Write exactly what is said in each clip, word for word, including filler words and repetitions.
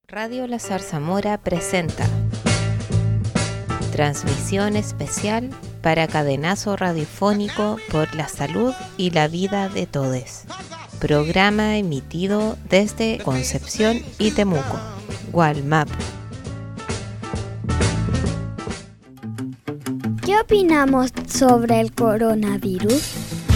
Radio La Zarzamora presenta transmisión especial para Cadenazo Radiofónico por la Salud y la Vida de Todes. Programa emitido desde Concepción y Temuco, Gualmapu. ¿Qué opinamos sobre el coronavirus?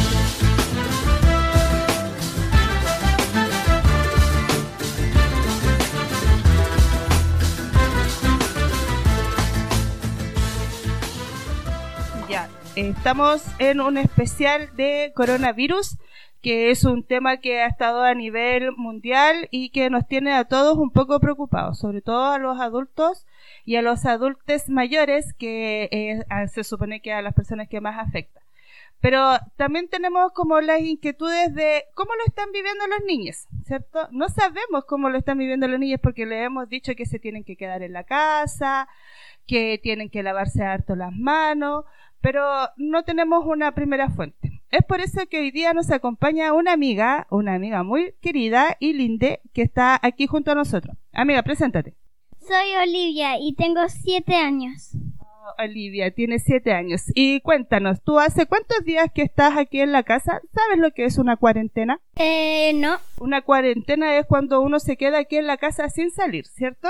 Estamos en un especial de coronavirus, que es un tema que ha estado a nivel mundial y que nos tiene a todos un poco preocupados, sobre todo a los adultos y a los adultos mayores, que eh, se supone que a las personas que más afecta. Pero también tenemos como las inquietudes de cómo lo están viviendo los niños, ¿cierto? No sabemos cómo lo están viviendo los niños porque les hemos dicho que se tienen que quedar en la casa, que tienen que lavarse harto las manos, pero no tenemos una primera fuente. Es por eso que hoy día nos acompaña una amiga, una amiga muy querida y linda, que está aquí junto a nosotros. Amiga, preséntate. Soy Olivia y tengo siete años. Oh, Olivia, tienes siete años. Y cuéntanos, ¿tú hace cuántos días que estás aquí en la casa? ¿Sabes lo que es una cuarentena? Eh, no. Una cuarentena es cuando uno se queda aquí en la casa sin salir, ¿cierto?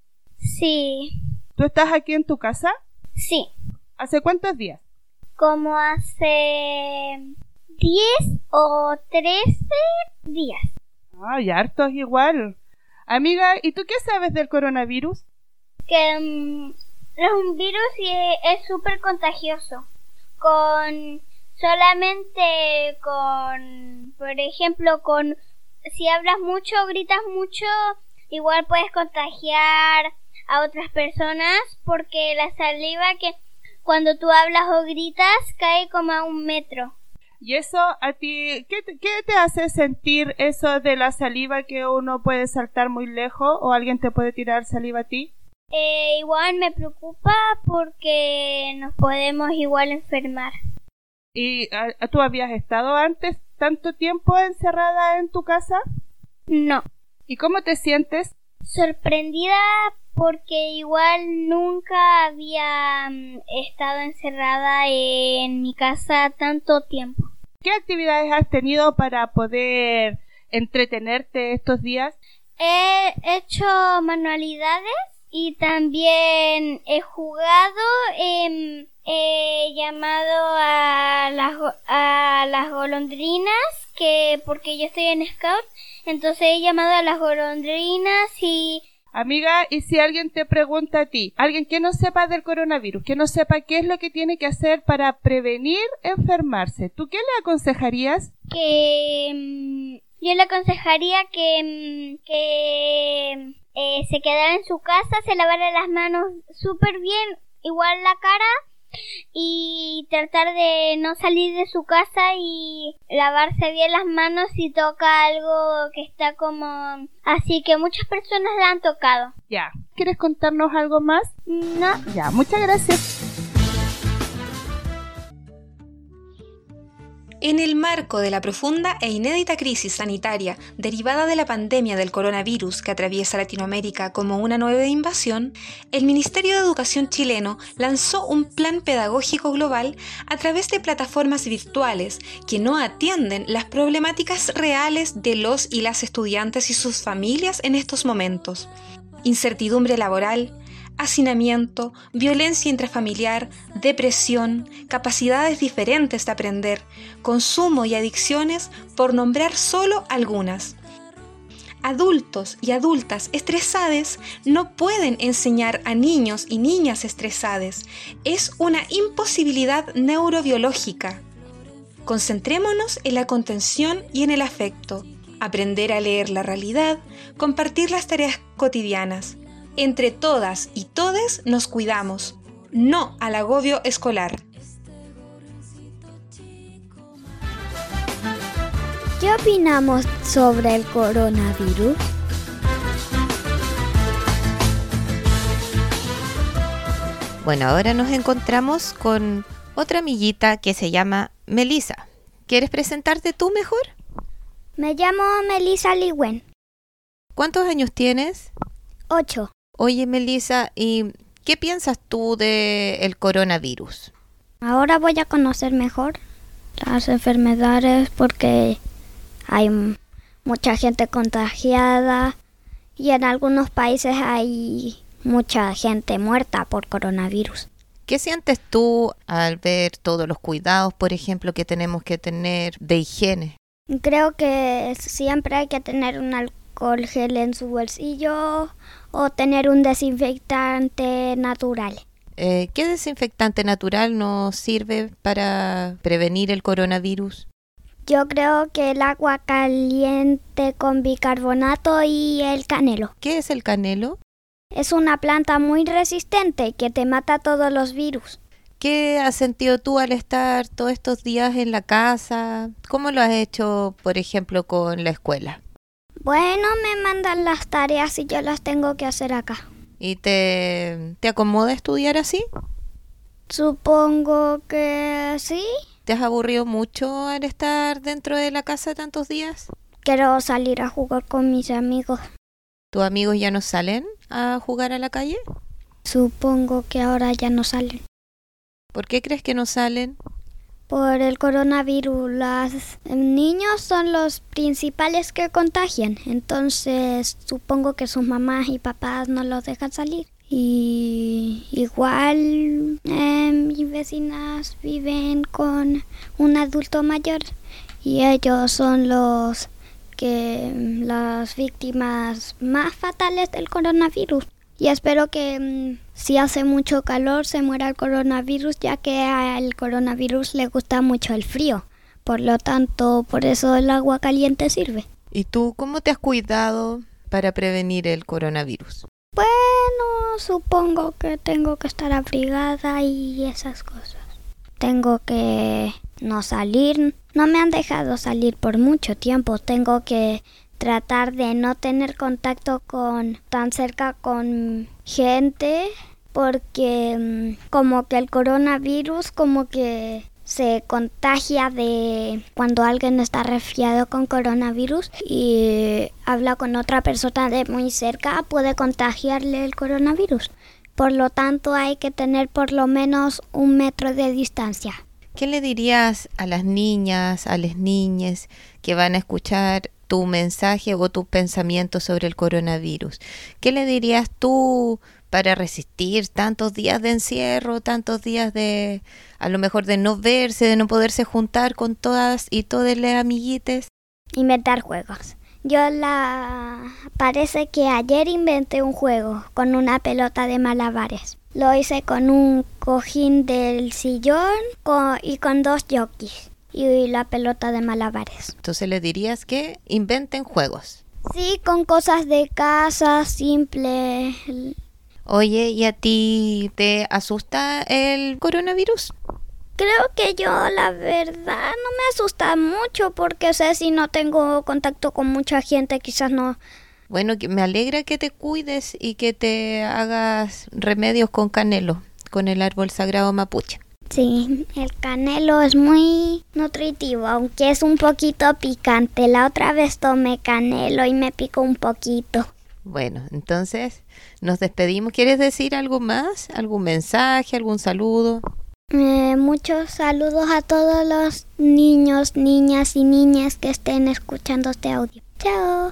Sí. ¿Tú estás aquí en tu casa? Sí. ¿Hace cuántos días? Como hace diez o trece días. Ay, hartos igual. Amiga, ¿y tú qué sabes del coronavirus? Que um, es un virus y es súper contagioso. Con solamente con, por ejemplo, con si hablas mucho, gritas mucho, igual puedes contagiar a otras personas, porque la saliva que cuando tú hablas o gritas cae como a un metro. ¿Y eso a ti, qué te, qué te hace sentir eso de la saliva, que uno puede saltar muy lejos o alguien te puede tirar saliva a ti? Eh, igual me preocupa porque nos podemos igual enfermar. ¿Y a, a, tú habías estado antes tanto tiempo encerrada en tu casa? No. ¿Y cómo te sientes? Sorprendida porque igual nunca había um, estado encerrada en mi casa tanto tiempo. ¿Qué actividades has tenido para poder entretenerte estos días? He hecho manualidades y también he jugado, eh, he llamado a las, a las golondrinas, que porque yo estoy en Scout, entonces he llamado a las golondrinas y... Amiga, y si alguien te pregunta a ti, alguien que no sepa del coronavirus, que no sepa qué es lo que tiene que hacer para prevenir enfermarse, ¿tú qué le aconsejarías? Que um, yo le aconsejaría que, um, que eh, se quedara en su casa, se lavara las manos súper bien, igual la cara, y tratar de no salir de su casa y lavarse bien las manos si toca algo que está como así, que muchas personas la han tocado. Ya. ¿Quieres contarnos algo más? No. Ya, muchas gracias. En el marco de la profunda e inédita crisis sanitaria derivada de la pandemia del coronavirus que atraviesa Latinoamérica como una nueva invasión, el Ministerio de Educación chileno lanzó un plan pedagógico global a través de plataformas virtuales que no atienden las problemáticas reales de los y las estudiantes y sus familias en estos momentos. Incertidumbre laboral, hacinamiento, violencia intrafamiliar, depresión, capacidades diferentes de aprender, consumo y adicciones, por nombrar solo algunas. Adultos y adultas estresadas no pueden enseñar a niños y niñas estresadas. Es una imposibilidad neurobiológica. Concentrémonos en la contención y en el afecto, aprender a leer la realidad, compartir las tareas cotidianas. Entre todas y todes nos cuidamos, no al agobio escolar. ¿Qué opinamos sobre el coronavirus? Bueno, ahora nos encontramos con otra amiguita que se llama Melissa. ¿Quieres presentarte tú mejor? Me llamo Melissa Ligüen. ¿Cuántos años tienes? Ocho. Oye, Melissa, ¿y qué piensas tú del coronavirus? Ahora voy a conocer mejor las enfermedades porque hay m- mucha gente contagiada y en algunos países hay mucha gente muerta por coronavirus. ¿Qué sientes tú al ver todos los cuidados, por ejemplo, que tenemos que tener de higiene? Creo que siempre hay que tener un alcohol gel en su bolsillo o tener un desinfectante natural. Eh, ¿Qué desinfectante natural nos sirve para prevenir el coronavirus? Yo creo que el agua caliente con bicarbonato y el canelo. ¿Qué es el canelo? Es una planta muy resistente que te mata todos los virus. ¿Qué has sentido tú al estar todos estos días en la casa? ¿Cómo lo has hecho, por ejemplo, con la escuela? Bueno, me mandan las tareas y yo las tengo que hacer acá. ¿Y te, te acomoda estudiar así? Supongo que sí. ¿Te has aburrido mucho al estar dentro de la casa tantos días? Quiero salir a jugar con mis amigos. ¿Tus amigos ya no salen a jugar a la calle? Supongo que ahora ya no salen. ¿Por qué crees que no salen? Por el coronavirus, los niños son los principales que contagian. Entonces, supongo que sus mamás y papás no los dejan salir. Y igual eh, mis vecinas viven con un adulto mayor y ellos son los que las víctimas más fatales del coronavirus. Y espero que mmm, si hace mucho calor se muera el coronavirus, ya que al coronavirus le gusta mucho el frío. Por lo tanto, por eso el agua caliente sirve. ¿Y tú cómo te has cuidado para prevenir el coronavirus? Bueno, supongo que tengo que estar abrigada y esas cosas. Tengo que no salir. No me han dejado salir por mucho tiempo. Tengo que tratar de no tener contacto con tan cerca con gente porque como que el coronavirus como que se contagia de cuando alguien está resfriado con coronavirus y habla con otra persona de muy cerca, puede contagiarle el coronavirus. Por lo tanto, hay que tener por lo menos un metro de distancia. ¿Qué le dirías a las niñas, a las niñas que van a escuchar tu mensaje o tus pensamientos sobre el coronavirus? ¿Qué le dirías tú para resistir tantos días de encierro, tantos días de, a lo mejor de no verse, de no poderse juntar con todas y todas las amiguites? Inventar juegos. Yo la... parece que ayer inventé un juego con una pelota de malabares. Lo hice con un cojín del sillón con... y con dos jockeys y la pelota de malabares. Entonces le dirías que inventen juegos. Sí, con cosas de casa, simple. Oye, ¿y a ti te asusta el coronavirus? Creo que yo, la verdad, no me asusta mucho porque sé si no tengo contacto con mucha gente, quizás no. Bueno, que me alegra que te cuides y que te hagas remedios con canelo, con el árbol sagrado mapuche. Sí, el canelo es muy nutritivo, aunque es un poquito picante. La otra vez tomé canelo y me picó un poquito. Bueno, entonces nos despedimos. ¿Quieres decir algo más? ¿Algún mensaje? ¿Algún saludo? Eh, muchos saludos a todos los niños, niñas y niñas que estén escuchando este audio. ¡Chao!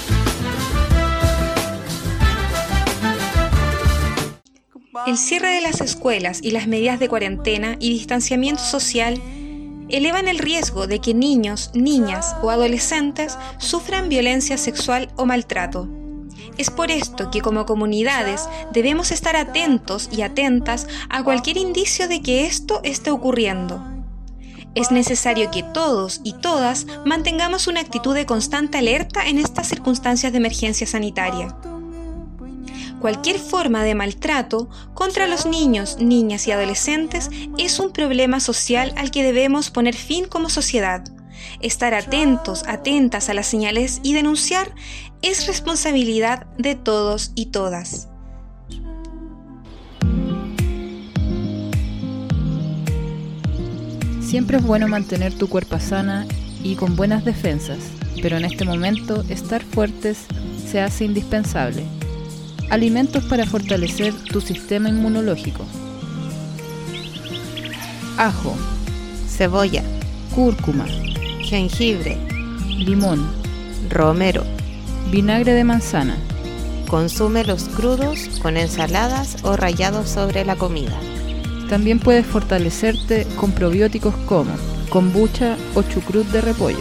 El cierre de las escuelas y las medidas de cuarentena y distanciamiento social elevan el riesgo de que niños, niñas o adolescentes sufran violencia sexual o maltrato. Es por esto que como comunidades debemos estar atentos y atentas a cualquier indicio de que esto esté ocurriendo. Es necesario que todos y todas mantengamos una actitud de constante alerta en estas circunstancias de emergencia sanitaria. Cualquier forma de maltrato contra los niños, niñas y adolescentes es un problema social al que debemos poner fin como sociedad. Estar atentos, atentas a las señales y denunciar es responsabilidad de todos y todas. Siempre es bueno mantener tu cuerpo sana y con buenas defensas, pero en este momento estar fuertes se hace indispensable. Alimentos para fortalecer tu sistema inmunológico. Ajo, cebolla, cúrcuma, jengibre, limón, romero. vinagre de manzana. Consúmelos crudos con ensaladas o rallados sobre la comida. También puedes fortalecerte con probióticos como kombucha o chucrut de repollo.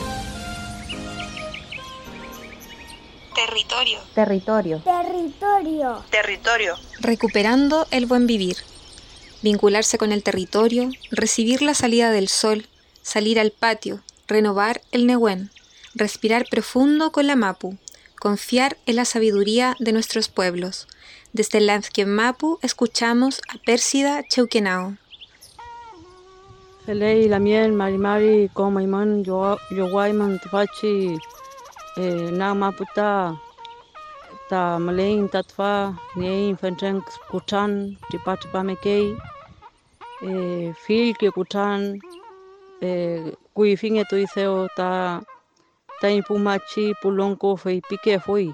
Territorio. Territorio. Territorio. Territorio. Recuperando el buen vivir. Vincularse con el territorio, recibir la salida del sol, salir al patio, renovar el Nehuen, respirar profundo con la Mapu, confiar en la sabiduría de nuestros pueblos. Desde el Lanzquien Mapu escuchamos a Pérsida Cheuquenao. Felei lamien marimari komaiman yo yoguaiman tfachi eh, na maputa ta malein tatfa nei fenchen kuchan tipa tipa mekei eh, fil que kuchan eh, kui finge tu iseo ta ta impumachi pulonko fei pique foi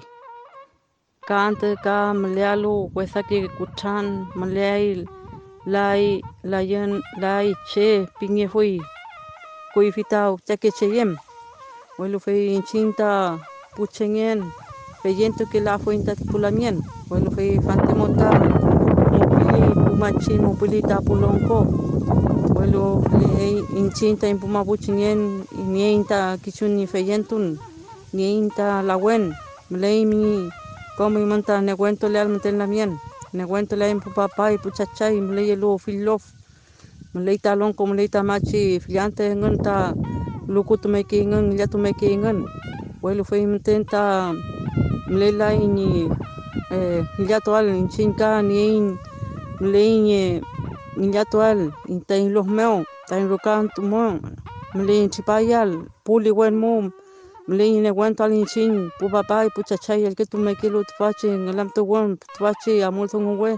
kante ka malealo wesa que kuchan maleai lai layan lai che pinge foi kui fitao chaque cheyem welu fei inchinta puchengen feyento que la fuenta pulamien welu fei fantemota mopili pumachi mopili ta pulonko welu fei inchinta impuma puchengen nienta kichuni feyentun nienta lawen mleimi como imanta ne cuento le almeten la mien ne cuento le impu papá y puchachay mle lo filof mle talon como le tamachi filiante nganta lukut me ke ngang ya tu me ke ngan welu fei intenta mle la ni eh ya to al chinka ni mle ni ya to al intain los meo tain rokan tu mo mle chipayal puli wen mo mle ne cuento al chin pu papá y puchachay el que tu me ke lo tfachi ngalam to won tfachi amol thong we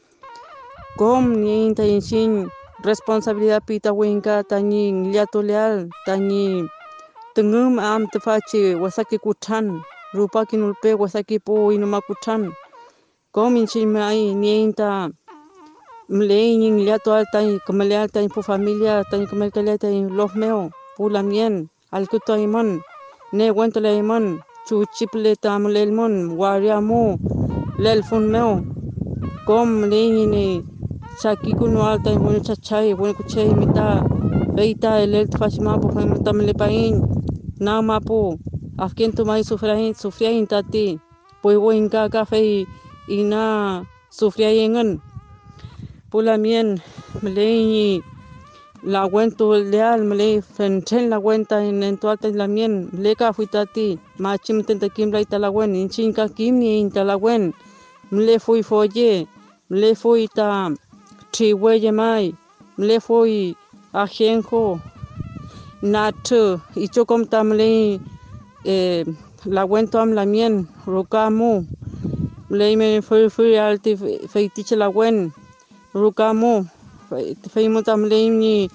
com ni intain chin responsabilidad pita winka tani ya to leal tani tengum am tfachi wasaki kuchan rupa kinulpe wasaki po inuma kuchan com inchin mai nienta mlein ya to altai comelia tani po familia tani comelia tani los meo pula mien al kuto imon ne wento le imon chu chiple tam lelmon wariamo lelfun meo com lein ni Saki kuno alta y bueno chachay bueno kuchay mita veita el el tfachma po famta mele pain na mapo afken to mai sufrain sufriain tati poi woinka café y na sufriain pula mien mele la cuento leal mele fenchen la cuenta en en tu alta la mien le ka fuitati machim tente kim laita la wen inchinka kim ni inta la wen mele fui foye mele fui ta Chihueye mai, mle foi ajenjo, nacho, y yo como tamle eh, la cuento am la mien, rucamu, mle me fui fui alti feitiche la wen, rucamu, feimo tamle ni,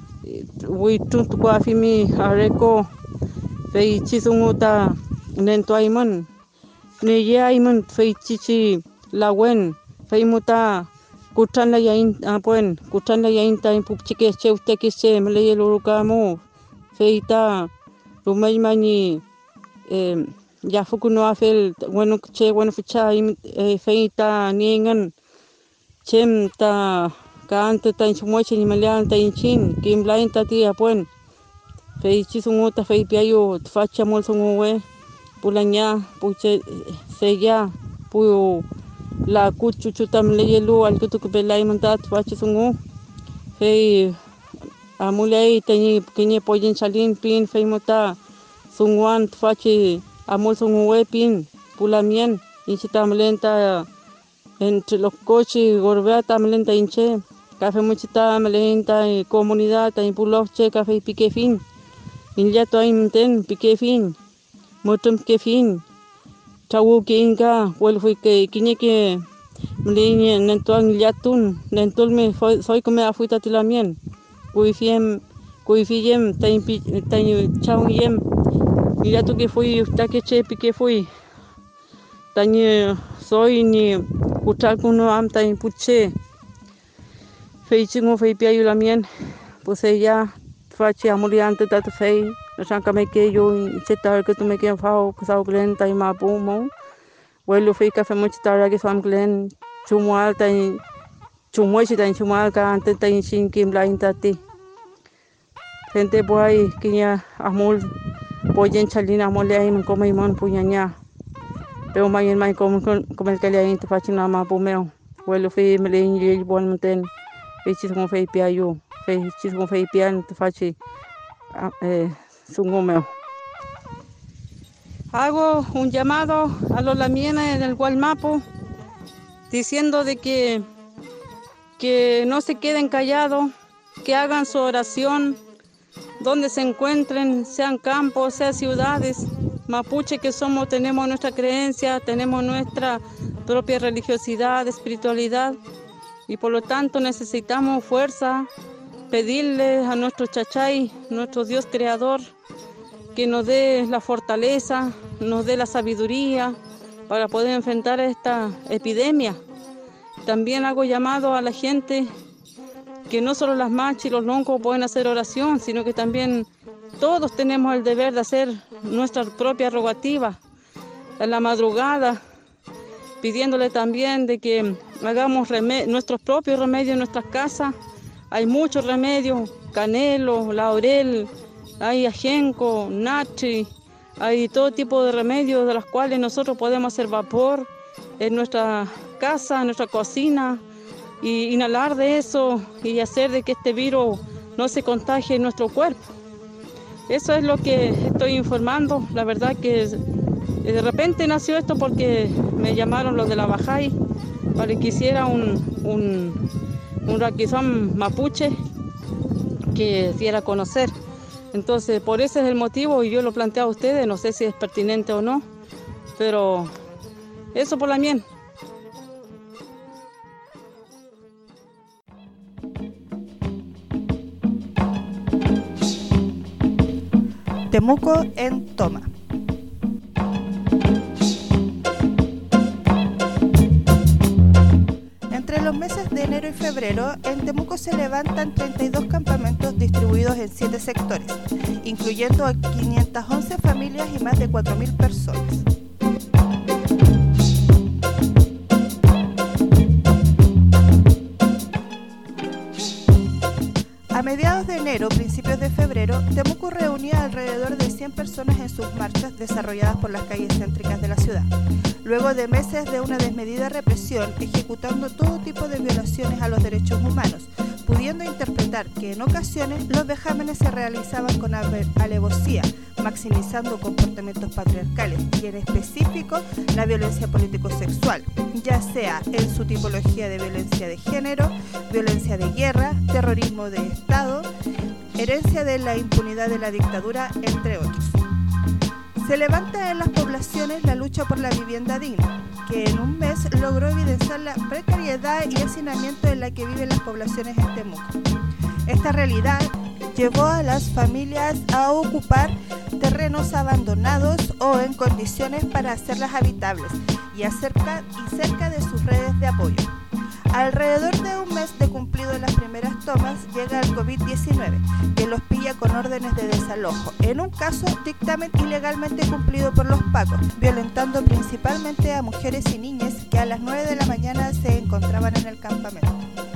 wi tunt kwa fimi areko, feichizunguta nento aimon, ne ye aimon feitichi la wen, feimuta kuchan la yain apuen kuchan la yain ta impu chike che usted que se me le lo kamo feita rumay mani eh ya fuku no afel bueno che bueno ficha feita ningan chem ta kante ta inchumoche ni malian ta inchin kim lain ta ti apuen feichi sungota fei piayo facha mol sungue pulanya puche sella pu la kuchuchu tam le yelo al que tu que pelai mandat fachi sungu hey amulei tani kini poyin chalin pin fei mota sungwan fachi amul sungu we pin pulamien inchitam lenta entre los coches gorbea tam lenta inche café muchita lenta comunidad ta impulos che café pique fin inja to imten pique fin motum ke fin Chawu kinga wel fui que kini que mliñe nentuan yatun nentul me soy como afuita tilamien kui fiem kui fiem tain tain chau yem yatu que fui ta que che pique fui tañi soy ni kuchal kuno am tañi puche fei chingo fei piayu la mien pues ella fachi amuriante tat fei no sanka me que yo chetar que tu me que fao que sao glen tai mapu mo vuelo fei café mucho tarde que fam glen chumual tai chumuy si tai chumual ka ante tai sin kim la intati gente boy que ya amul boyen chalina mole ai man como imon puñaña pero mai mai como como el que le inte fachi na mapu meo vuelo fei me le y bon monten fei chingo fei piayu fei chingo fei pian te fachi eh Sungomeo. Hago un llamado a los lamienes del Gualmapu diciendo de que, que no se queden callados, que hagan su oración donde se encuentren, sean campos, sean ciudades. Mapuche que somos, tenemos nuestra creencia, tenemos nuestra propia religiosidad, espiritualidad y por lo tanto necesitamos fuerza, pedirle a nuestro Chachay, nuestro Dios creador, que nos dé la fortaleza, nos dé la sabiduría para poder enfrentar esta epidemia. También hago llamado a la gente que no solo las machis y los loncos pueden hacer oración, sino que también todos tenemos el deber de hacer nuestra propia rogativa en la madrugada, pidiéndole también de que hagamos nuestros propios remedios en nuestras casas. Hay muchos remedios, canelo, laurel, hay ajenco, natri, hay todo tipo de remedios de los cuales nosotros podemos hacer vapor en nuestra casa, en nuestra cocina, y inhalar de eso y hacer de que este virus no se contagie en nuestro cuerpo. Eso es lo que estoy informando. La verdad que de repente nació esto porque me llamaron los de la Bajay para que hiciera un, un, un raquizón mapuche que diera a conocer. Entonces, por ese es el motivo y yo lo planteo a ustedes, no sé si es pertinente o no, pero eso por la miel. Temuco en toma. Entre los meses de enero y febrero, en Temuco se levantan treinta y dos campamentos distribuidos en siete sectores, incluyendo a quinientas once familias y más de cuatro mil personas. A mediados de enero, principios de febrero, Temuco reunía alrededor de cien personas en sus marchas desarrolladas por las calles céntricas de la ciudad, luego de meses de una desmedida represión ejecutando todo tipo de violaciones a los derechos humanos, pudiendo interpretar que en ocasiones los vejámenes se realizaban con alevosía, maximizando comportamientos patriarcales y en específico la violencia político-sexual, ya sea en su tipología de violencia de género, violencia de guerra, terrorismo de Estado, herencia de la impunidad de la dictadura, entre otros. Se levanta en las poblaciones la lucha por la vivienda digna, que en un mes logró evidenciar la precariedad y hacinamiento en la que viven las poblaciones en Temuco. Esta realidad llevó a las familias a ocupar terrenos abandonados o en condiciones para hacerlas habitables y, acerca, y cerca de sus redes de apoyo. Alrededor de un mes de cumplido de las primeras tomas llega el COVID diecinueve, que los pilla con órdenes de desalojo, en un caso dictamen ilegalmente cumplido por los pacos, violentando principalmente a mujeres y niñas que a las nueve de la mañana se encontraban en el campamento.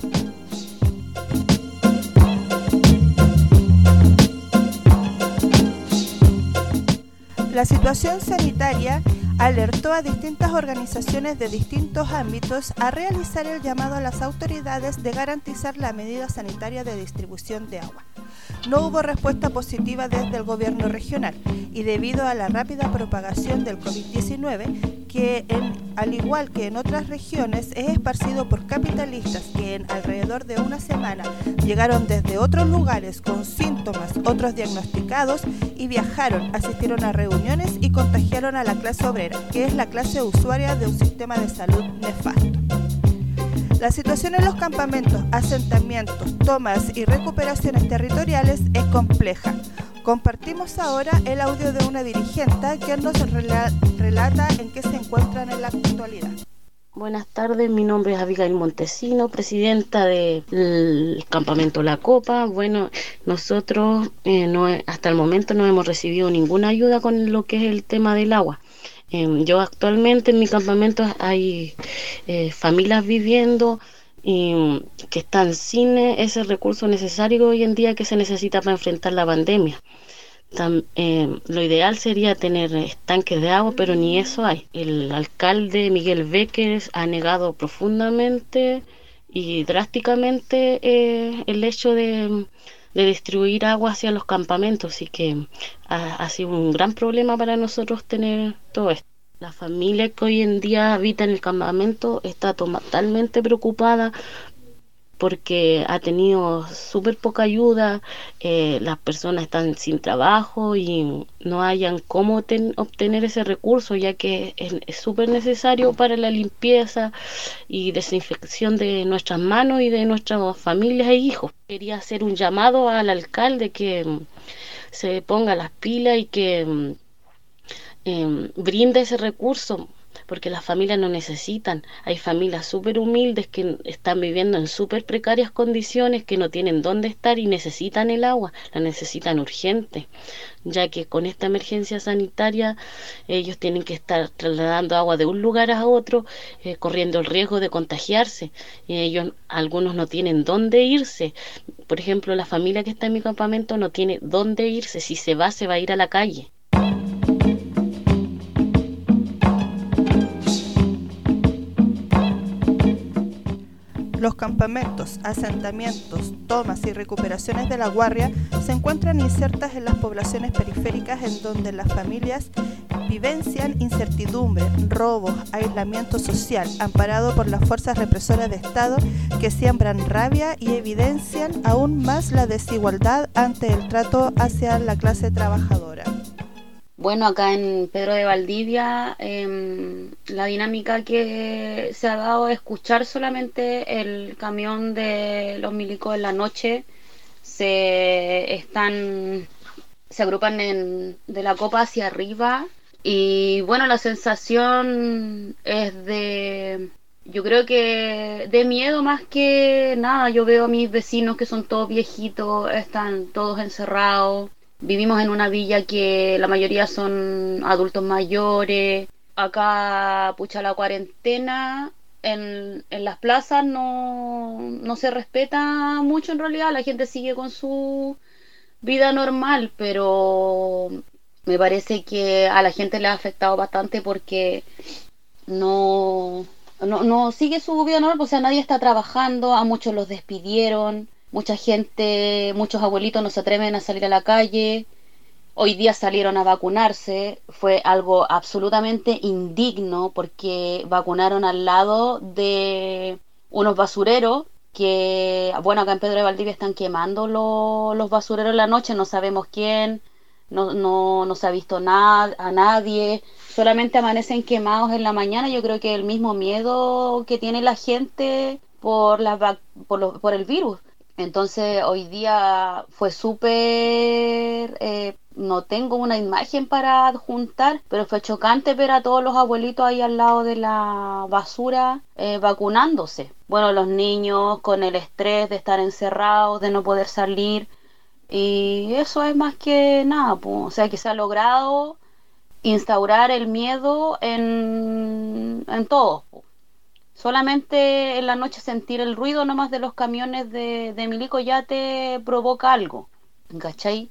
La situación sanitaria alertó a distintas organizaciones de distintos ámbitos a realizar el llamado a las autoridades de garantizar la medida sanitaria de distribución de agua. No hubo respuesta positiva desde el gobierno regional y debido a la rápida propagación del COVID diecinueve, que en, al igual que en otras regiones es esparcido por capitalistas que en alrededor de una semana llegaron desde otros lugares con síntomas, otros diagnosticados y viajaron, asistieron a reuniones y contagiaron a la clase obrera, que es la clase usuaria de un sistema de salud nefasto. La situación en los campamentos, asentamientos, tomas y recuperaciones territoriales es compleja, Compartimos ahora el audio de una dirigente que nos rela- relata en qué se encuentran en la actualidad. Buenas tardes, mi nombre es Abigail Montesino, presidenta del campamento La Copa. Bueno, nosotros eh, no, hasta el momento no hemos recibido ninguna ayuda con lo que es el tema del agua. Eh, yo actualmente en mi campamento hay eh, familias viviendo y que están sin ese recurso necesario hoy en día que se necesita para enfrentar la pandemia. Tam, eh, lo ideal sería tener estanques de agua, pero ni eso hay. El alcalde Miguel Becker ha negado profundamente y drásticamente eh, el hecho de, de distribuir agua hacia los campamentos, así que ha, ha sido un gran problema para nosotros tener todo esto. La familia que hoy en día habita en el campamento está totalmente preocupada porque ha tenido súper poca ayuda, eh, las personas están sin trabajo y no hayan cómo ten, obtener ese recurso, ya que es súper necesario para la limpieza y desinfección de nuestras manos y de nuestras familias e hijos. Quería hacer un llamado al alcalde que um, se ponga las pilas y que um, eh, brinde ese recurso, porque las familias no necesitan. Hay familias súper humildes que están viviendo en súper precarias condiciones, que no tienen dónde estar y necesitan el agua, la necesitan urgente, ya que con esta emergencia sanitaria ellos tienen que estar trasladando agua de un lugar a otro, eh, corriendo el riesgo de contagiarse, y ellos, algunos no tienen dónde irse. Por ejemplo, la familia que está en mi campamento no tiene dónde irse, si se va, se va a ir a la calle. Los campamentos, asentamientos, tomas y recuperaciones de la guardia se encuentran insertas en las poblaciones periféricas en donde las familias vivencian incertidumbre, robos, aislamiento social, amparado por las fuerzas represoras de Estado que siembran rabia y evidencian aún más la desigualdad ante el trato hacia la clase trabajadora. Bueno, acá en Pedro de Valdivia eh, la dinámica que se ha dado es escuchar solamente el camión de los milicos en la noche. Se están, se agrupan en, de la Copa hacia arriba y bueno, la sensación es de, yo creo que de miedo más que nada. Yo veo a mis vecinos que son todos viejitos, están todos encerrados. Vivimos en una villa que la mayoría son adultos mayores. Acá, pucha, la cuarentena en, en las plazas no, no se respeta mucho en realidad. La gente sigue con su vida normal, pero me parece que a la gente le ha afectado bastante porque no, no, no sigue su vida normal. O sea, nadie está trabajando, a muchos los despidieron. Mucha gente, muchos abuelitos no se atreven a salir a la calle. Hoy día salieron a vacunarse. Fue algo absolutamente indigno porque vacunaron al lado de unos basureros que, bueno, acá en Pedro de Valdivia están quemando lo, los basureros en la noche. No sabemos quién, no, no, no se ha visto nada, a nadie. Solamente amanecen quemados en la mañana. Yo creo que el mismo miedo que tiene la gente por, la, por, lo, por el virus. Entonces hoy día fue súper, eh, no tengo una imagen para adjuntar, pero fue chocante ver a todos los abuelitos ahí al lado de la basura eh, vacunándose. Bueno, los niños con el estrés de estar encerrados, de no poder salir, y eso es más que nada, pues. O sea que se ha logrado instaurar el miedo en, en todos, pues. Solamente en la noche sentir el ruido nomás de los camiones de, de milico ya te provoca algo, ¿cachai?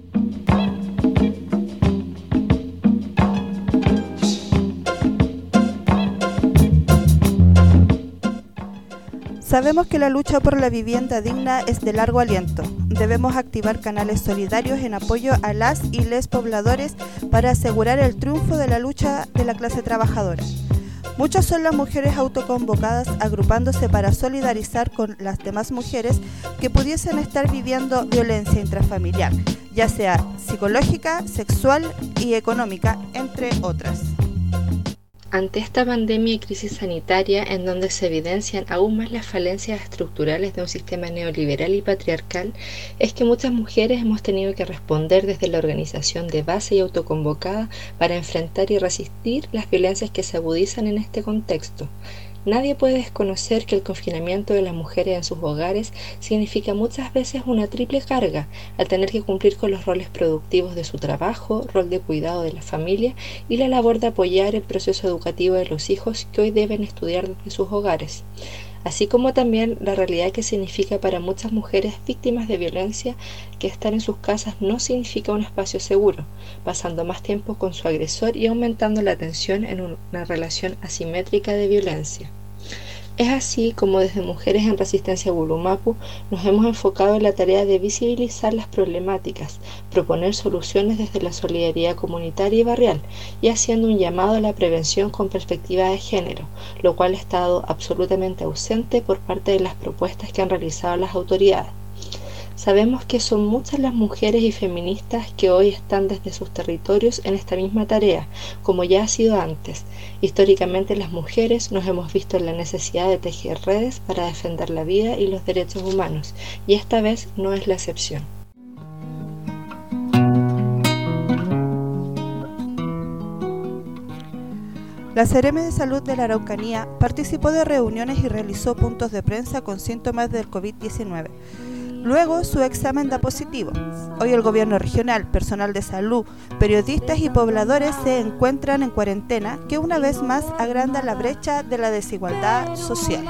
Sabemos que la lucha por la vivienda digna es de largo aliento. Debemos activar canales solidarios en apoyo a las y les pobladores para asegurar el triunfo de la lucha de la clase trabajadora. Muchas son las mujeres autoconvocadas agrupándose para solidarizar con las demás mujeres que pudiesen estar viviendo violencia intrafamiliar, ya sea psicológica, sexual y económica, entre otras. Ante esta pandemia y crisis sanitaria, en donde se evidencian aún más las falencias estructurales de un sistema neoliberal y patriarcal, es que muchas mujeres hemos tenido que responder desde la organización de base y autoconvocada para enfrentar y resistir las violencias que se agudizan en este contexto. Nadie puede desconocer que el confinamiento de las mujeres en sus hogares significa muchas veces una triple carga, al tener que cumplir con los roles productivos de su trabajo, rol de cuidado de la familia y la labor de apoyar el proceso educativo de los hijos que hoy deben estudiar desde sus hogares, así como también la realidad que significa para muchas mujeres víctimas de violencia que estar en sus casas no significa un espacio seguro, pasando más tiempo con su agresor y aumentando la tensión en una relación asimétrica de violencia. Es así como desde Mujeres en Resistencia Gulumapu nos hemos enfocado en la tarea de visibilizar las problemáticas, proponer soluciones desde la solidaridad comunitaria y barrial y haciendo un llamado a la prevención con perspectiva de género, lo cual ha estado absolutamente ausente por parte de las propuestas que han realizado las autoridades. Sabemos que son muchas las mujeres y feministas que hoy están desde sus territorios en esta misma tarea, como ya ha sido antes. Históricamente las mujeres nos hemos visto en la necesidad de tejer redes para defender la vida y los derechos humanos, y esta vez no es la excepción. La Seremi de Salud de la Araucanía participó de reuniones y realizó puntos de prensa con síntomas del COVID diecinueve. Luego, su examen da positivo. Hoy el gobierno regional, personal de salud, periodistas y pobladores se encuentran en cuarentena, que una vez más agranda la brecha de la desigualdad social.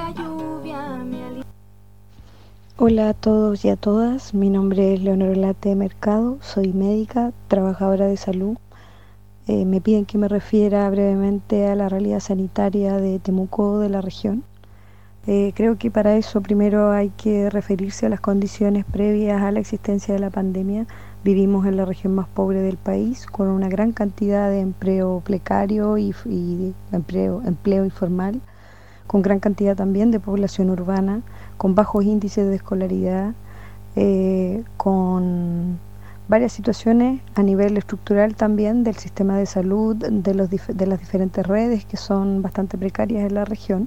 Hola a todos y a todas, mi nombre es Leonor Late Mercado, soy médica, trabajadora de salud. Eh, me piden que me refiera brevemente a la realidad sanitaria de Temuco, de la región. Eh, creo que para eso primero hay que referirse a las condiciones previas a la existencia de la pandemia. Vivimos en la región más pobre del país, con una gran cantidad de empleo precario y, y empleo, empleo informal, con gran cantidad también de población urbana, con bajos índices de escolaridad, eh, con varias situaciones a nivel estructural también del sistema de salud, de, los dif- de las diferentes redes que son bastante precarias en la región.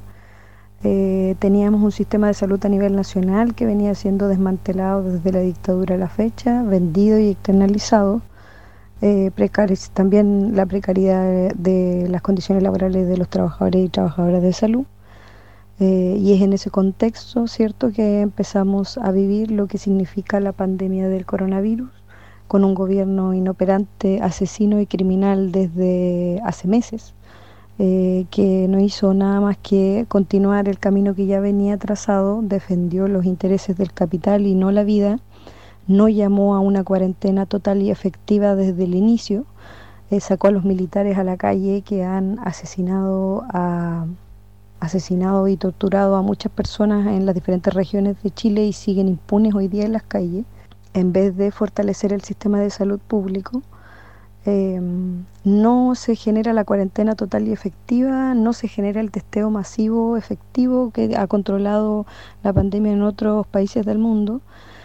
Eh, teníamos un sistema de salud a nivel nacional que venía siendo desmantelado desde la dictadura a la fecha, vendido y externalizado. Eh, precarios, también la precariedad de, de las condiciones laborales de los trabajadores y trabajadoras de salud. Eh, y es en ese contexto, cierto, que empezamos a vivir lo que significa la pandemia del coronavirus, con un gobierno inoperante, asesino y criminal desde hace meses. Eh, que no hizo nada más que continuar el camino que ya venía trazado, defendió los intereses del capital y no la vida, no llamó a una cuarentena total y efectiva desde el inicio, eh, sacó a los militares a la calle que han asesinado, a, asesinado y torturado a muchas personas en las diferentes regiones de Chile y siguen impunes hoy día en las calles, en vez de fortalecer el sistema de salud público. Eh, no se genera la cuarentena total y efectiva, no se genera el testeo masivo efectivo que ha controlado la pandemia en otros países del mundo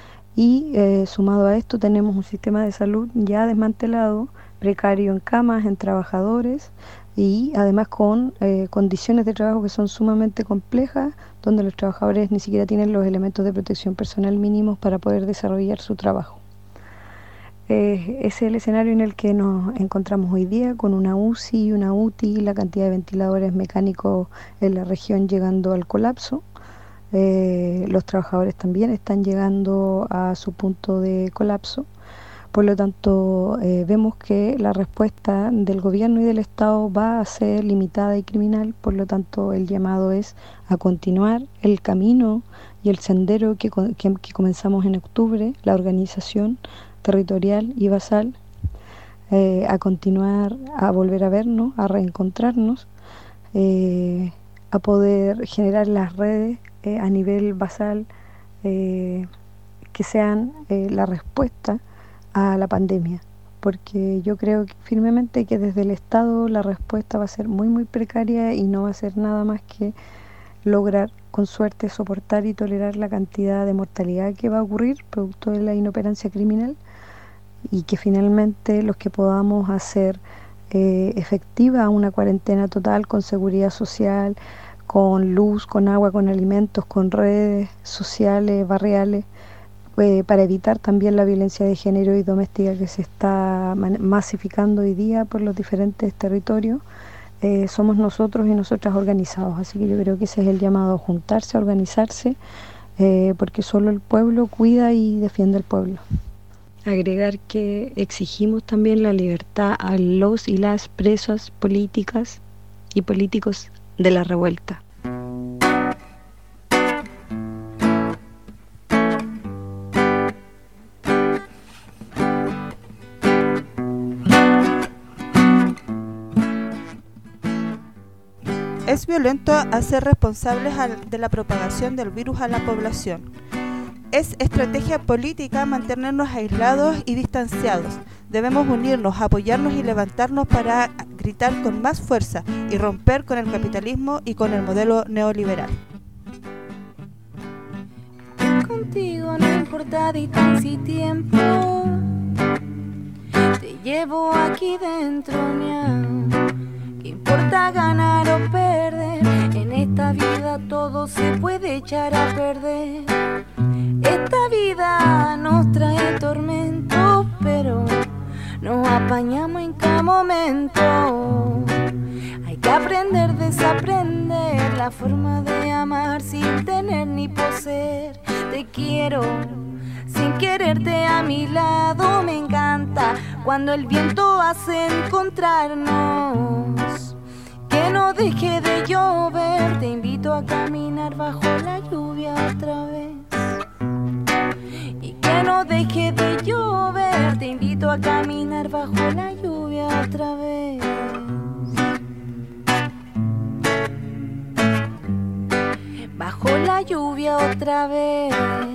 y eh, sumado a esto tenemos un sistema de salud ya desmantelado, precario en camas, en trabajadores y además con eh, condiciones de trabajo que son sumamente complejas, donde los trabajadores ni siquiera tienen los elementos de protección personal mínimos para poder desarrollar su trabajo. Eh, ese es el escenario en el que nos encontramos hoy día, con una U C I y una U T I, la cantidad de ventiladores mecánicos en la región llegando al colapso. Eh, los trabajadores también están llegando a su punto de colapso. Por lo tanto, eh, vemos que la respuesta del gobierno y del Estado va a ser limitada y criminal. Por lo tanto, el llamado es a continuar el camino y el sendero que, que, que comenzamos en octubre, la organización territorial y basal, eh, a continuar, a volver a vernos, a reencontrarnos, eh, a poder generar las redes eh, a nivel basal eh, que sean eh, la respuesta a la pandemia, porque yo creo que, firmemente que desde el Estado la respuesta va a ser muy muy precaria y no va a ser nada más que lograr con suerte soportar y tolerar la cantidad de mortalidad que va a ocurrir producto de la inoperancia criminal, y que finalmente los que podamos hacer eh, efectiva una cuarentena total con seguridad social, con luz, con agua, con alimentos, con redes sociales, barriales, eh, para evitar también la violencia de género y doméstica que se está masificando hoy día por los diferentes territorios. Eh, somos nosotros y nosotras organizados, así que yo creo que ese es el llamado, a juntarse, a organizarse, eh, porque solo el pueblo cuida y defiende al pueblo. Agregar que exigimos también la libertad a los y las presas políticas y políticos de la revuelta. Es violento hacer responsables de la propagación del virus a la población. Es estrategia política mantenernos aislados y distanciados. Debemos unirnos, apoyarnos y levantarnos para gritar con más fuerza y romper con el capitalismo y con el modelo neoliberal. Contigo no importa distancia y tiempo, te llevo aquí dentro, miau. ¿Qué importa ganar o perder? En esta vida todo se puede echar a perder. Esta vida nos trae tormentos, pero nos apañamos en cada momento. Hay que aprender, desaprender la forma de amar sin tener ni poseer. Te quiero sin quererte a mi lado, me encanta cuando el viento hace encontrarnos. Que no deje de llover, te invito a caminar bajo la lluvia otra vez. Y que no deje de llover, te invito a caminar bajo la lluvia otra vez. Bajo la lluvia otra vez.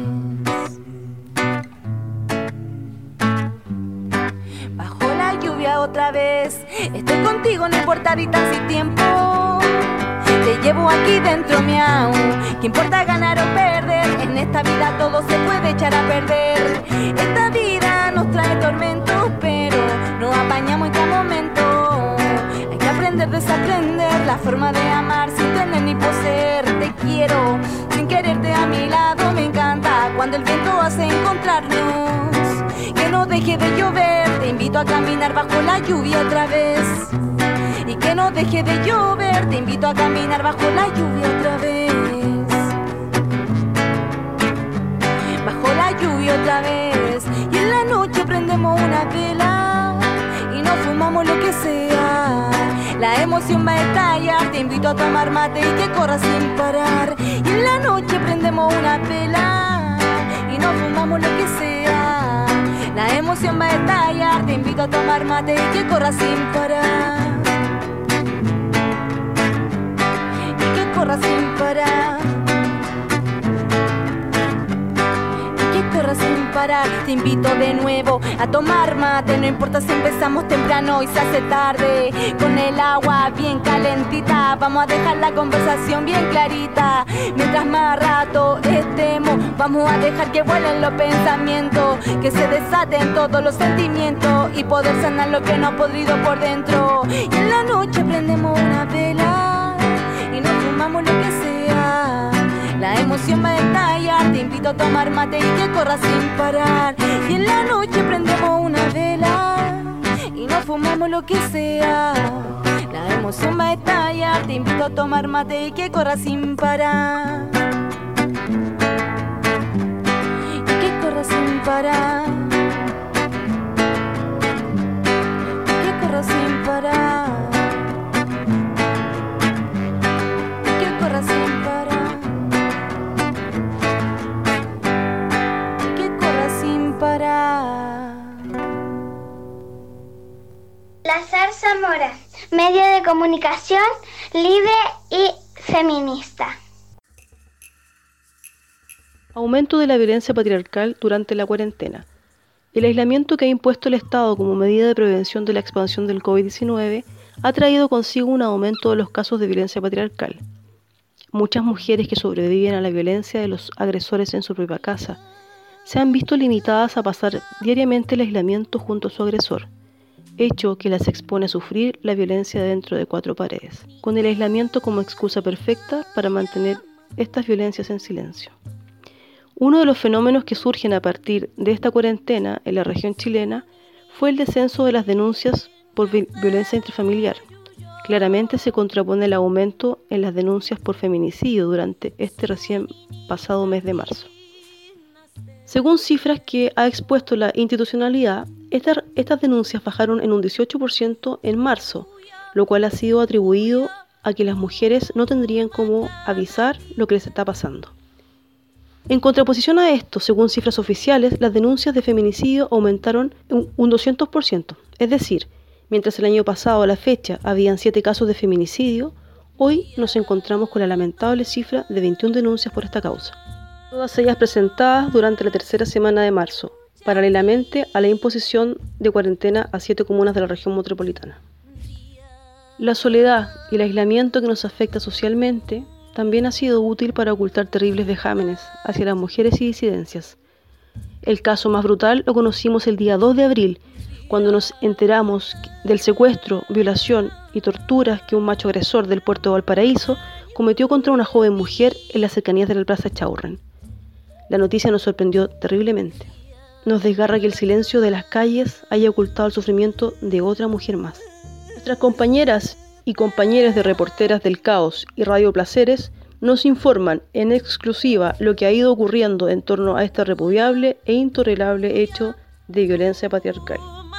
Bajo la lluvia otra vez. Estoy contigo, no importa distancia y tiempo. Te llevo aquí dentro, miau. ¿Qué importa ganar o perder? En esta vida todo se puede echar a perder. Esta vida nos trae tormentos, pero nos apañamos en cada momento. Hay que aprender, desaprender la forma de amar sin tener ni poseer. Te quiero sin quererte a mi lado, me encanta cuando el viento hace encontrarnos. Que no deje de llover, te invito a caminar bajo la lluvia otra vez. Y que no deje de llover, te invito a caminar bajo la lluvia otra vez. Bajo la lluvia otra vez. Y en la noche prendemos una vela y nos fumamos lo que sea. La emoción va a estallar, te invito a tomar mate y que corras sin parar. Y en la noche prendemos una vela y nos fumamos lo que sea. La emoción va a estallar, te invito a tomar mate y que corras sin parar. Y que corras sin parar. Sin parar, te invito de nuevo a tomar mate. No importa si empezamos temprano y se hace tarde. Con el agua bien calentita, vamos a dejar la conversación bien clarita. Mientras más rato estemos, vamos a dejar que vuelen los pensamientos, que se desaten todos los sentimientos y poder sanar lo que no ha podrido por dentro. Y en la noche prendemos una vela y nos fumamos lo que sea. La emoción va a estallar, te invito a tomar mate y que corras sin parar. Y en la noche prendemos una vela y nos fumamos lo que sea. La emoción va a estallar, te invito a tomar mate y que corras sin parar. Y que corras sin parar. Y que corras sin parar. Y que corras sin parar. La Zarza Mora, medio de comunicación libre y feminista. Aumento de la violencia patriarcal durante la cuarentena. El aislamiento que ha impuesto el Estado como medida de prevención de la expansión del COVID diecinueve ha traído consigo un aumento de los casos de violencia patriarcal. Muchas mujeres que sobreviven a la violencia de los agresores en su propia casa se han visto limitadas a pasar diariamente el aislamiento junto a su agresor. hecho que las expone a sufrir la violencia dentro de cuatro paredes, con el aislamiento como excusa perfecta para mantener estas violencias en silencio. Uno de los fenómenos que surgen a partir de esta cuarentena en la región chilena fue el descenso de las denuncias por vi- violencia intrafamiliar. Claramente se contrapone el aumento en las denuncias por feminicidio durante este recién pasado mes de marzo. Según cifras que ha expuesto la institucionalidad, estas, estas denuncias bajaron en un dieciocho por ciento en marzo, lo cual ha sido atribuido a que las mujeres no tendrían cómo avisar lo que les está pasando. En contraposición a esto, según cifras oficiales, las denuncias de feminicidio aumentaron un, un doscientos por ciento. Es decir, mientras el año pasado a la fecha habían siete casos de feminicidio, hoy nos encontramos con la lamentable cifra de veintiuna denuncias por esta causa. Todas ellas presentadas durante la tercera semana de marzo, paralelamente a la imposición de cuarentena a siete comunas de la región metropolitana. La soledad y el aislamiento que nos afecta socialmente también ha sido útil para ocultar terribles vejámenes hacia las mujeres y disidencias. El caso más brutal lo conocimos el día dos de abril, cuando nos enteramos del secuestro, violación y torturas que un macho agresor del puerto de Valparaíso cometió contra una joven mujer en las cercanías de la Plaza Echaurren. La noticia nos sorprendió terriblemente. Nos desgarra que el silencio de las calles haya ocultado el sufrimiento de otra mujer más. Nuestras compañeras y compañeros de Reporteras del Caos y Radio Placeres nos informan en exclusiva lo que ha ido ocurriendo en torno a este repudiable e intolerable hecho de violencia patriarcal.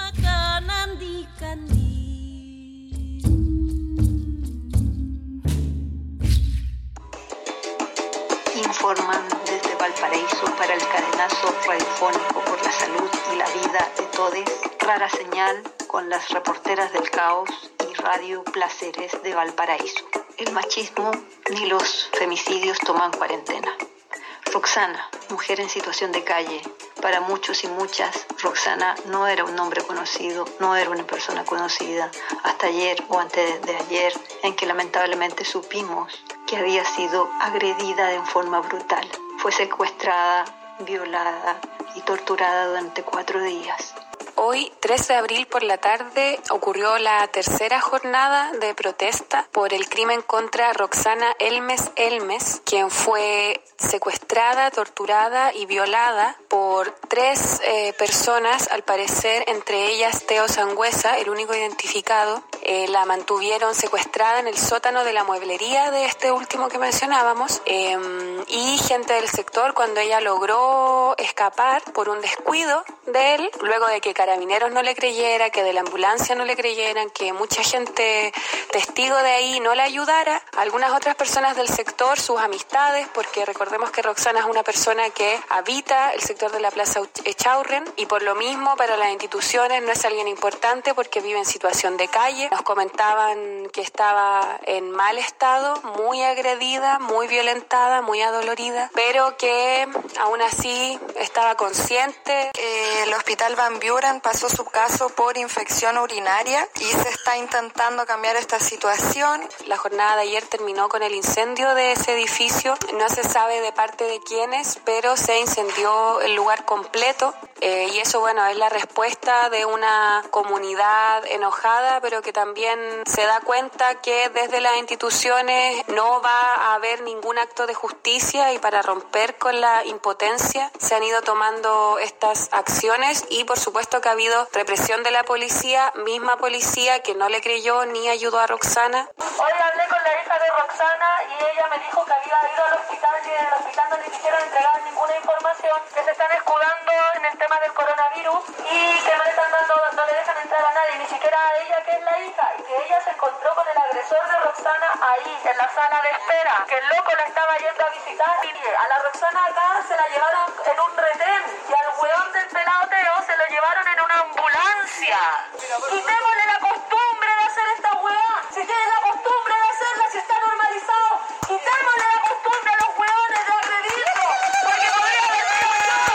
Informan desde Valparaíso para el cadenazo radiofónico por la salud y la vida de todes, Rara Señal con las Reporteras del Caos y Radio Placeres de Valparaíso. El machismo ni los femicidios toman cuarentena. Roxana, mujer en situación de calle. Para muchos y muchas, Roxana no era un nombre conocido, no era una persona conocida, hasta ayer o antes de ayer, en que lamentablemente supimos que había sido agredida de forma brutal. Fue secuestrada, violada y torturada durante cuatro días. Hoy, tres de abril por la tarde, ocurrió la tercera jornada de protesta por el crimen contra Roxana Elmes Elmes, quien fue secuestrada, torturada y violada por tres eh, personas, al parecer, entre ellas Teo Sangüesa, el único identificado. Eh, la mantuvieron secuestrada en el sótano de la mueblería de este último que mencionábamos, eh, y gente del sector, cuando ella logró escapar por un descuido de él, luego de que Carabineros no le creyera, que de la ambulancia no le creyeran, que mucha gente testigo de ahí no le ayudara, algunas otras personas del sector, sus amistades, porque recordemos que Roxana es una persona que habita el sector de la Plaza Echaurren y por lo mismo para las instituciones no es alguien importante porque vive en situación de calle. Nos comentaban que estaba en mal estado, muy agredida, muy violentada, muy adolorida, pero que aún así estaba consciente. Eh, el Hospital Van Buren pasó su caso por infección urinaria y se está intentando cambiar esta situación. La jornada de ayer terminó con el incendio de ese edificio. No se sabe de parte de quiénes, pero se incendió el lugar completo. Eh, y eso, bueno, es la respuesta de una comunidad enojada, pero que también se da cuenta que desde las instituciones no va a haber ningún acto de justicia y para romper con la impotencia se han ido tomando estas acciones y por supuesto que ha habido represión de la policía, misma policía que no le creyó ni ayudó a Roxana. Hoy hablé con la hija de Roxana y ella me dijo que había ido al hospital y en el hospital no le quisieron entregar ninguna información, que se están escudando en el tema del coronavirus y que no le están dando, no le dejan entrar a nadie, ni siquiera a ella que es la hija, y que ella se encontró con el agresor de Roxana ahí, en la sala de espera, que el loco la estaba yendo a visitar y a la Roxana acá se la llevaron en un retén y al weón del pelado Teo se lo llevaron en una ambulancia. Quitémosle la costumbre de hacer esta weá, si tienen la costumbre de hacerla, si está normalizado, quitémosle la costumbre a los weones de agredirlo, porque podría haber sido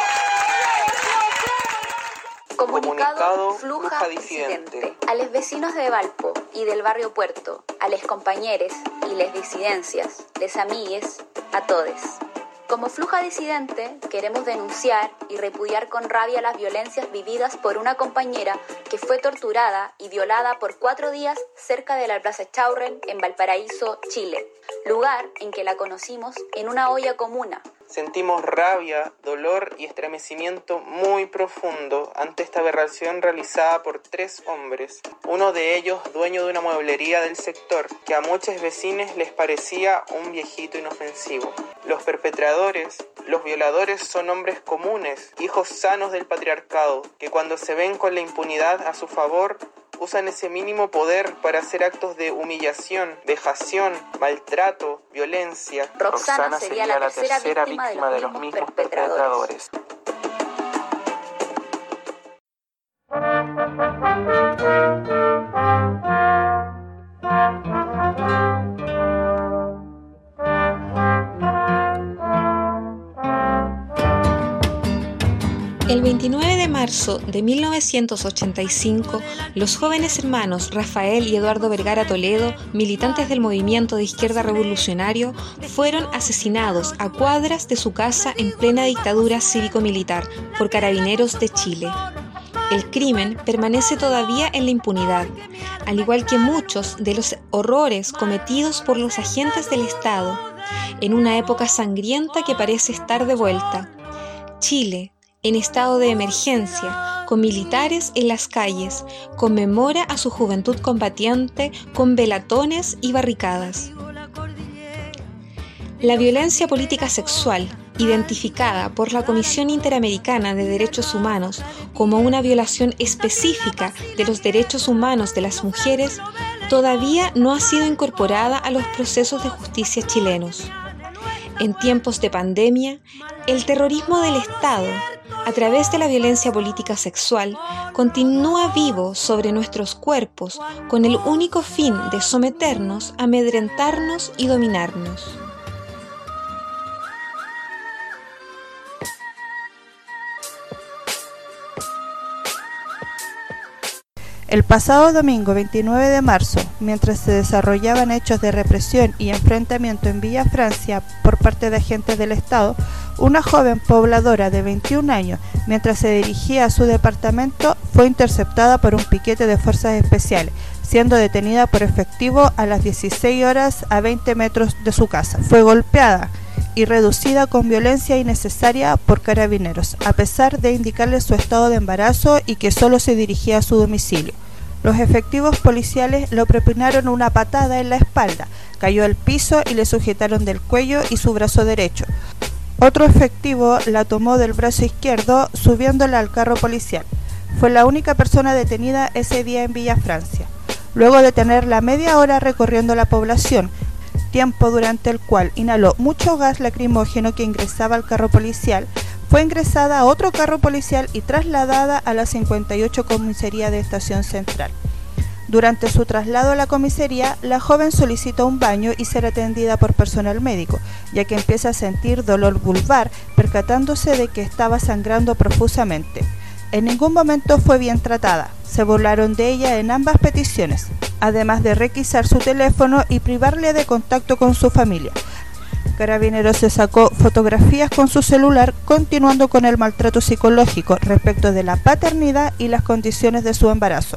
yo. Comunicado Fluja Disidente. A los vecinos de Valpo y del barrio Puerto, a les compañeres y les disidencias, les amigues, a todes. Como Fluja Disidente, queremos denunciar y repudiar con rabia las violencias vividas por una compañera que fue torturada y violada por cuatro días cerca de la Plaza Chaurren en Valparaíso, Chile, lugar en que la conocimos en una olla comuna. Sentimos rabia, dolor y estremecimiento muy profundo ante esta aberración realizada por tres hombres, uno de ellos dueño de una mueblería del sector, que a muchos vecinos les parecía un viejito inofensivo. Los perpetradores, los violadores son hombres comunes, hijos sanos del patriarcado, que cuando se ven con la impunidad a su favor, usan ese mínimo poder para hacer actos de humillación, vejación, maltrato, violencia. Roxana, Roxana sería, sería la tercera, tercera víctima, víctima de los mismos, de los mismos perpetradores. perpetradores. El veintinueve de marzo de mil novecientos ochenta y cinco, los jóvenes hermanos Rafael y Eduardo Vergara Toledo, militantes del movimiento de izquierda revolucionario, fueron asesinados a cuadras de su casa en plena dictadura cívico-militar por Carabineros de Chile. El crimen permanece todavía en la impunidad, al igual que muchos de los horrores cometidos por los agentes del Estado, en una época sangrienta que parece estar de vuelta. Chile, en estado de emergencia, con militares en las calles, conmemora a su juventud combatiente con velatones y barricadas. La violencia política sexual, identificada por la Comisión Interamericana de Derechos Humanos como una violación específica de los derechos humanos de las mujeres, todavía no ha sido incorporada a los procesos de justicia chilenos. En tiempos de pandemia, el terrorismo del Estado, a través de la violencia política sexual, continúa vivo sobre nuestros cuerpos con el único fin de someternos, amedrentarnos y dominarnos. El pasado domingo veintinueve de marzo, mientras se desarrollaban hechos de represión y enfrentamiento en Villa Francia por parte de agentes del Estado, una joven pobladora de veintiún años, mientras se dirigía a su departamento, fue interceptada por un piquete de fuerzas especiales, siendo detenida por efectivo a las dieciséis horas a veinte metros de su casa. Fue golpeada y reducida con violencia innecesaria por Carabineros, a pesar de indicarle su estado de embarazo y que solo se dirigía a su domicilio. Los efectivos policiales le propinaron una patada en la espalda, cayó al piso y le sujetaron del cuello y su brazo derecho. Otro efectivo la tomó del brazo izquierdo, subiéndola al carro policial. Fue la única persona detenida ese día en Villa Francia. Luego de tenerla media hora recorriendo la población, tiempo durante el cual inhaló mucho gas lacrimógeno que ingresaba al carro policial, fue ingresada a otro carro policial y trasladada a la cincuenta y ocho Comisaría de Estación Central. Durante su traslado a la comisaría, la joven solicitó un baño y ser atendida por personal médico, ya que empieza a sentir dolor vulvar, percatándose de que estaba sangrando profusamente. En ningún momento fue bien tratada. Se burlaron de ella en ambas peticiones, además de requisar su teléfono y privarle de contacto con su familia. Carabineros se sacó fotografías con su celular, continuando con el maltrato psicológico respecto de la paternidad y las condiciones de su embarazo.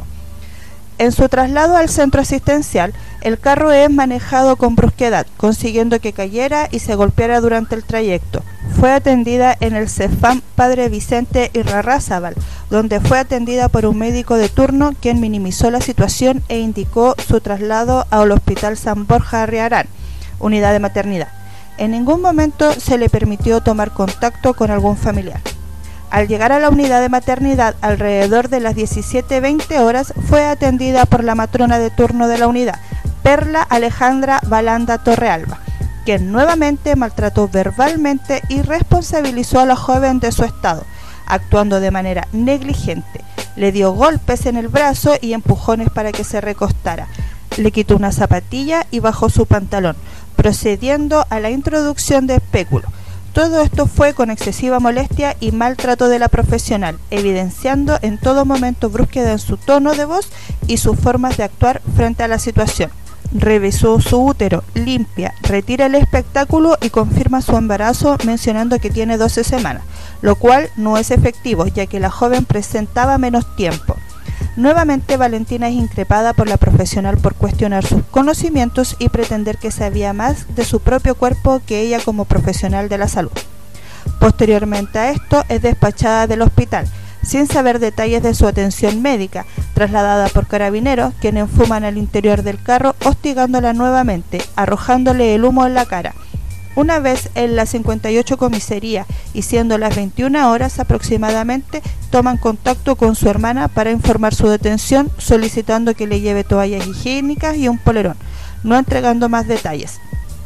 En su traslado al centro asistencial, el carro es manejado con brusquedad, consiguiendo que cayera y se golpeara durante el trayecto. Fue atendida en el Cefam Padre Vicente Irarrázaval, donde fue atendida por un médico de turno quien minimizó la situación e indicó su traslado al Hospital San Borja Arriarán, unidad de maternidad. En ningún momento se le permitió tomar contacto con algún familiar. Al llegar a la unidad de maternidad, alrededor de las diecisiete veinte horas, fue atendida por la matrona de turno de la unidad, Perla Alejandra Balanda Torrealba, quien nuevamente maltrató verbalmente y responsabilizó a la joven de su estado, actuando de manera negligente. Le dio golpes en el brazo y empujones para que se recostara. Le quitó una zapatilla y bajó su pantalón, procediendo a la introducción de espéculo. Todo esto fue con excesiva molestia y maltrato de la profesional, evidenciando en todo momento brusquedad en su tono de voz y sus formas de actuar frente a la situación. revisó su útero, limpia, retira el espectáculo y confirma su embarazo mencionando que tiene doce semanas, lo cual no es efectivo ya que la joven presentaba menos tiempo. Nuevamente Valentina es increpada por la profesional por cuestionar sus conocimientos y pretender que sabía más de su propio cuerpo que ella como profesional de la salud. Posteriormente a esto es despachada del hospital, sin saber detalles de su atención médica, trasladada por carabineros, quienes fuman al interior del carro, hostigándola nuevamente, arrojándole el humo en la cara. Una vez en la cincuenta y ocho comisaría y siendo las veintiuna horas aproximadamente, toman contacto con su hermana para informar su detención, solicitando que le lleve toallas higiénicas y un polerón, no entregando más detalles.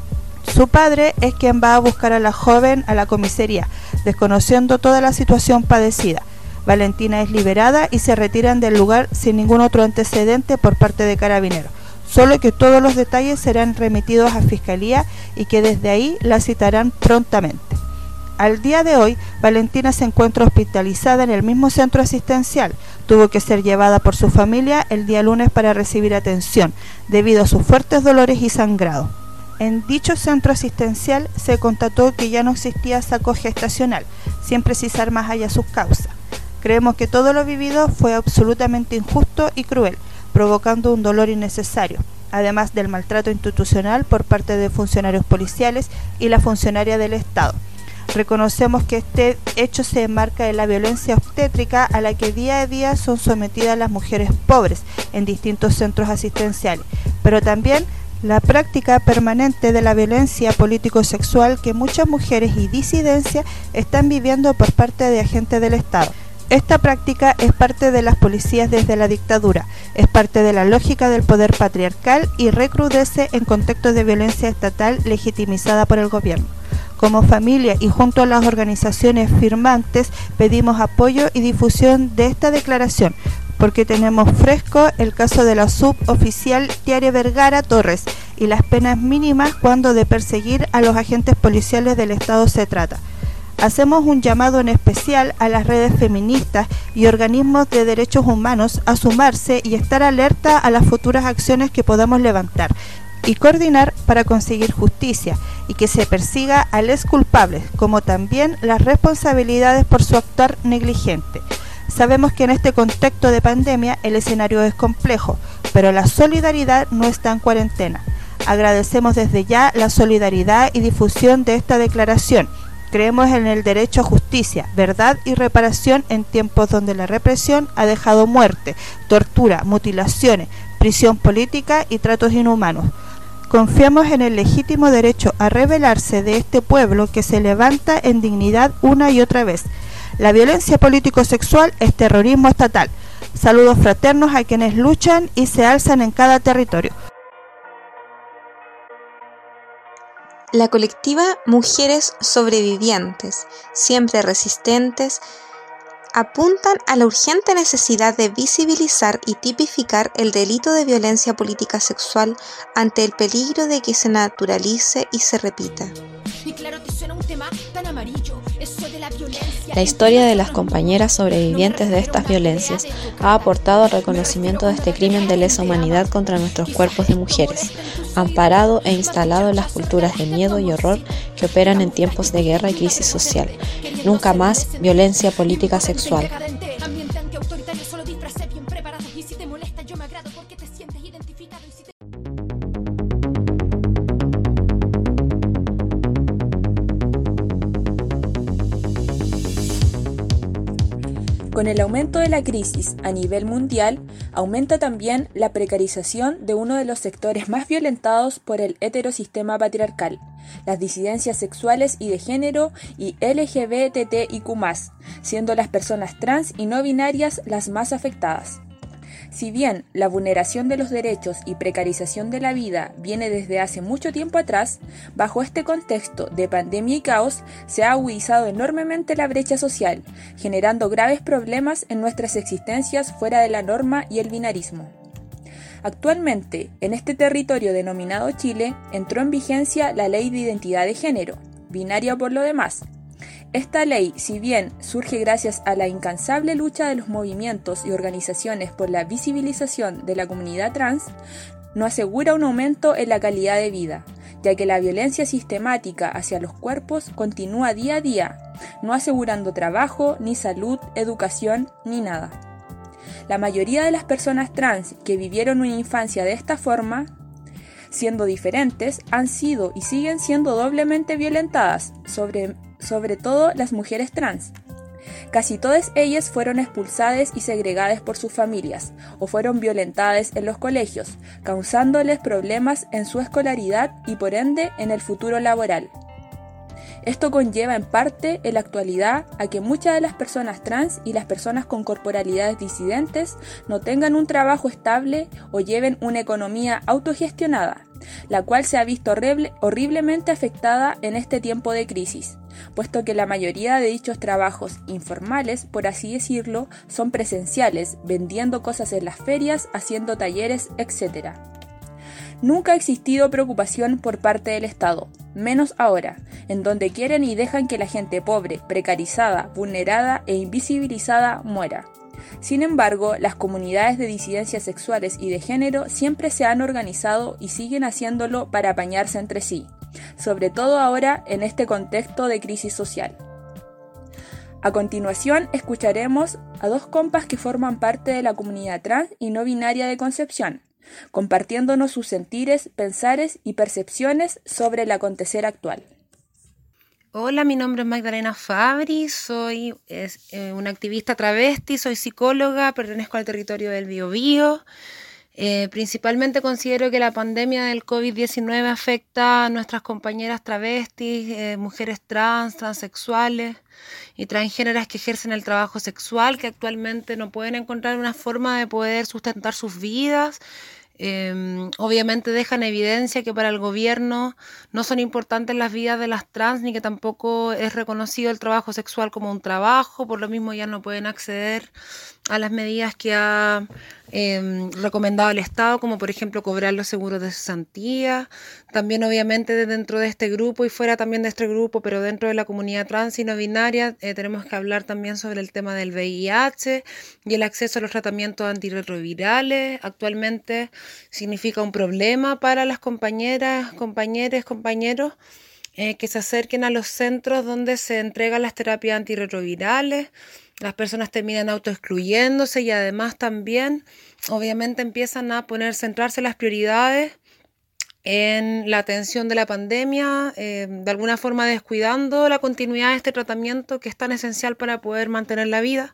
Su padre es quien va a buscar a la joven a la comisaría, desconociendo toda la situación padecida. Valentina es liberada y se retiran del lugar sin ningún otro antecedente por parte de carabineros, solo que todos los detalles serán remitidos a Fiscalía y que desde ahí la citarán prontamente. Al día de hoy, Valentina se encuentra hospitalizada en el mismo centro asistencial. Tuvo que ser llevada por su familia el día lunes para recibir atención, debido a sus fuertes dolores y sangrado. En dicho centro asistencial se constató que ya no existía saco gestacional, sin precisar más allá sus causas. Creemos que todo lo vivido fue absolutamente injusto y cruel, provocando un dolor innecesario, además del maltrato institucional por parte de funcionarios policiales y la funcionaria del Estado. Reconocemos que este hecho se enmarca en la violencia obstétrica a la que día a día son sometidas las mujeres pobres en distintos centros asistenciales, pero también la práctica permanente de la violencia político-sexual que muchas mujeres y disidencias están viviendo por parte de agentes del Estado. Esta práctica es parte de las policías desde la dictadura, es parte de la lógica del poder patriarcal y recrudece en contextos de violencia estatal legitimizada por el gobierno. Como familia y junto a las organizaciones firmantes pedimos apoyo y difusión de esta declaración, porque tenemos fresco el caso de la suboficial Tiare Vergara Torres y las penas mínimas cuando de perseguir a los agentes policiales del Estado se trata. Hacemos un llamado en especial a las redes feministas y organismos de derechos humanos a sumarse y estar alerta a las futuras acciones que podamos levantar y coordinar para conseguir justicia y que se persiga a los culpables, como también las responsabilidades por su actuar negligente. Sabemos que en este contexto de pandemia el escenario es complejo, pero la solidaridad no está en cuarentena. Agradecemos desde ya la solidaridad y difusión de esta declaración. Creemos en el derecho a justicia, verdad y reparación en tiempos donde la represión ha dejado muerte, tortura, mutilaciones, prisión política y tratos inhumanos. Confiamos en el legítimo derecho a rebelarse de este pueblo que se levanta en dignidad una y otra vez. La violencia político-sexual es terrorismo estatal. Saludos fraternos a quienes luchan y se alzan en cada territorio. La colectiva Mujeres Sobrevivientes, siempre resistentes, apuntan a la urgente necesidad de visibilizar y tipificar el delito de violencia política sexual ante el peligro de que se naturalice y se repita. La historia de las compañeras sobrevivientes de estas violencias ha aportado al reconocimiento de este crimen de lesa humanidad contra nuestros cuerpos de mujeres, amparado e instalado en las culturas de miedo y horror que operan en tiempos de guerra y crisis social. Nunca más violencia política sexual. Con el aumento de la crisis a nivel mundial, aumenta también la precarización de uno de los sectores más violentados por el heterosistema patriarcal, las disidencias sexuales y de género y L G B T T I Q más, siendo las personas trans y no binarias las más afectadas. Si bien la vulneración de los derechos y precarización de la vida viene desde hace mucho tiempo atrás, bajo este contexto de pandemia y caos se ha agudizado enormemente la brecha social, generando graves problemas en nuestras existencias fuera de la norma y el binarismo. Actualmente, en este territorio denominado Chile, entró en vigencia la Ley de Identidad de Género, binaria por lo demás. Esta ley, si bien surge gracias a la incansable lucha de los movimientos y organizaciones por la visibilización de la comunidad trans, no asegura un aumento en la calidad de vida, ya que la violencia sistemática hacia los cuerpos continúa día a día, no asegurando trabajo, ni salud, educación, ni nada. La mayoría de las personas trans que vivieron una infancia de esta forma, siendo diferentes, han sido y siguen siendo doblemente violentadas, sobre, sobre todo las mujeres trans. Casi todas ellas fueron expulsadas y segregadas por sus familias, o fueron violentadas en los colegios, causándoles problemas en su escolaridad y por ende en el futuro laboral. Esto conlleva en parte en la actualidad a que muchas de las personas trans y las personas con corporalidades disidentes no tengan un trabajo estable o lleven una economía autogestionada, la cual se ha visto horrible, horriblemente afectada en este tiempo de crisis, puesto que la mayoría de dichos trabajos informales, por así decirlo, son presenciales, vendiendo cosas en las ferias, haciendo talleres, etcétera. Nunca ha existido preocupación por parte del Estado, menos ahora, en donde quieren y dejan que la gente pobre, precarizada, vulnerada e invisibilizada muera. Sin embargo, las comunidades de disidencias sexuales y de género siempre se han organizado y siguen haciéndolo para apañarse entre sí, sobre todo ahora en este contexto de crisis social. A continuación, escucharemos a dos compas que forman parte de la comunidad trans y no binaria de Concepción, compartiéndonos sus sentires, pensares y percepciones sobre el acontecer actual. Hola, mi nombre es Magdalena Fabri, soy es, eh, una activista travesti, soy psicóloga, pertenezco al territorio del Biobío. Eh, principalmente considero que la pandemia del covid diecinueve afecta a nuestras compañeras travestis, eh, mujeres trans, transexuales y transgéneras que ejercen el trabajo sexual, que actualmente no pueden encontrar una forma de poder sustentar sus vidas. Eh, obviamente dejan evidencia que para el gobierno no son importantes las vidas de las trans, ni que tampoco es reconocido el trabajo sexual como un trabajo, por lo mismo ya no pueden acceder a las medidas que ha eh, recomendado el Estado, como por ejemplo cobrar los seguros de cesantía. También obviamente dentro de este grupo y fuera también de este grupo, pero dentro de la comunidad trans y no binaria, eh, tenemos que hablar también sobre el tema del V I H y el acceso a los tratamientos antirretrovirales. Actualmente significa un problema para las compañeras, compañeros, compañeros eh, que se acerquen a los centros donde se entregan las terapias antirretrovirales. Las personas terminan autoexcluyéndose y además también obviamente empiezan a poner, centrarse las prioridades en la atención de la pandemia, eh, de alguna forma descuidando la continuidad de este tratamiento que es tan esencial para poder mantener la vida.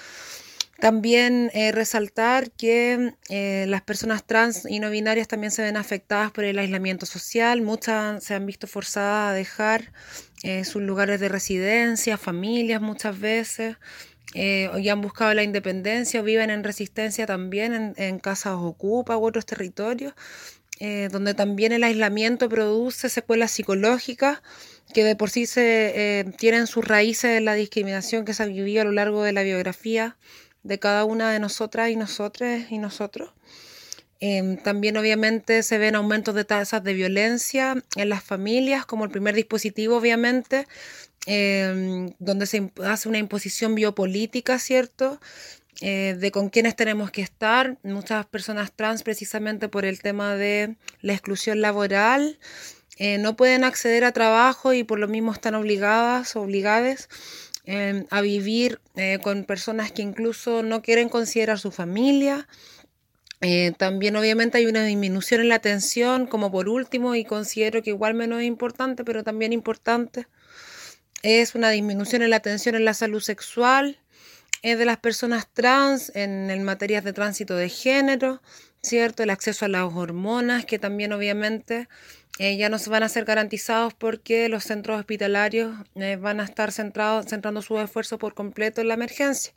También eh, resaltar que eh, las personas trans y no binarias también se ven afectadas por el aislamiento social. Muchas se han visto forzadas a dejar eh, sus lugares de residencia, familias muchas veces, eh, y han buscado la independencia o viven en resistencia también en, en casas ocupa u otros territorios, eh, donde también el aislamiento produce secuelas psicológicas que de por sí se eh, tienen sus raíces en la discriminación que se ha vivido a lo largo de la biografía de cada una de nosotras y nosotres y nosotros. Eh, también obviamente se ven aumentos de tasas de violencia en las familias, como el primer dispositivo obviamente, eh, donde se hace una imposición biopolítica, ¿cierto?, eh, de con quiénes tenemos que estar. Muchas personas trans, precisamente por el tema de la exclusión laboral, eh, no pueden acceder a trabajo y por lo mismo están obligadas o obligadas Eh, a vivir eh, con personas que incluso no quieren considerar su familia. Eh, también obviamente hay una disminución en la atención, como por último, y considero que igual menos importante, pero también importante, es una disminución en la atención en la salud sexual eh, de las personas trans, en, en materias de tránsito de género, ¿cierto? El acceso a las hormonas, que también obviamente Eh, ya no se van a ser garantizados porque los centros hospitalarios eh, van a estar centrados, centrando sus esfuerzos por completo en la emergencia.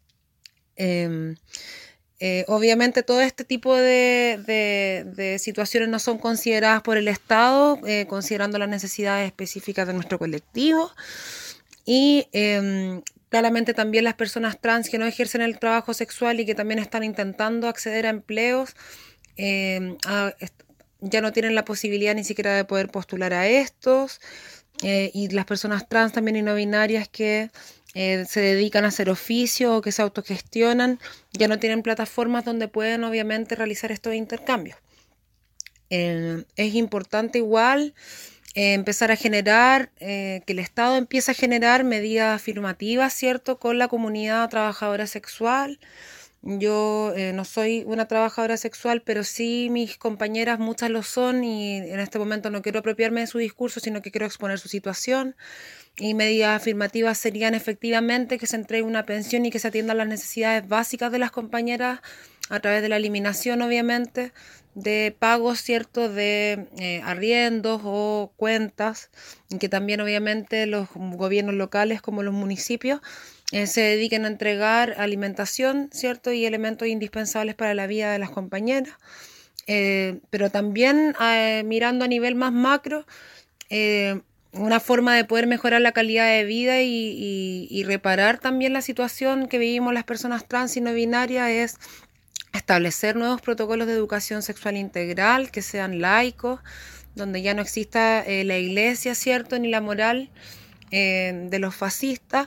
Eh, eh, obviamente todo este tipo de, de, de situaciones no son consideradas por el Estado, eh, considerando las necesidades específicas de nuestro colectivo. Y eh, claramente también las personas trans que no ejercen el trabajo sexual y que también están intentando acceder a empleos, eh, a, ya no tienen la posibilidad ni siquiera de poder postular a estos, eh, y las personas trans también y no binarias que eh, se dedican a hacer oficio o que se autogestionan, ya no tienen plataformas donde pueden obviamente realizar estos intercambios. Eh, es importante igual eh, empezar a generar, eh, que el Estado empiece a generar medidas afirmativas, ¿cierto?, con la comunidad trabajadora sexual. Yo eh, no soy una trabajadora sexual, pero sí mis compañeras, muchas lo son, y en este momento no quiero apropiarme de su discurso, sino que quiero exponer su situación. Y medidas afirmativas serían efectivamente que se entregue una pensión y que se atiendan las necesidades básicas de las compañeras a través de la eliminación, obviamente, de pagos, ¿cierto?, de eh, arriendos o cuentas, y que también obviamente los gobiernos locales como los municipios eh, se dediquen a entregar alimentación, ¿cierto?, y elementos indispensables para la vida de las compañeras. Eh, pero también eh, mirando a nivel más macro, eh, una forma de poder mejorar la calidad de vida y, y, y reparar también la situación que vivimos las personas trans y no binarias es establecer nuevos protocolos de educación sexual integral que sean laicos, donde ya no exista eh, la iglesia, ¿cierto?, ni la moral eh, de los fascistas,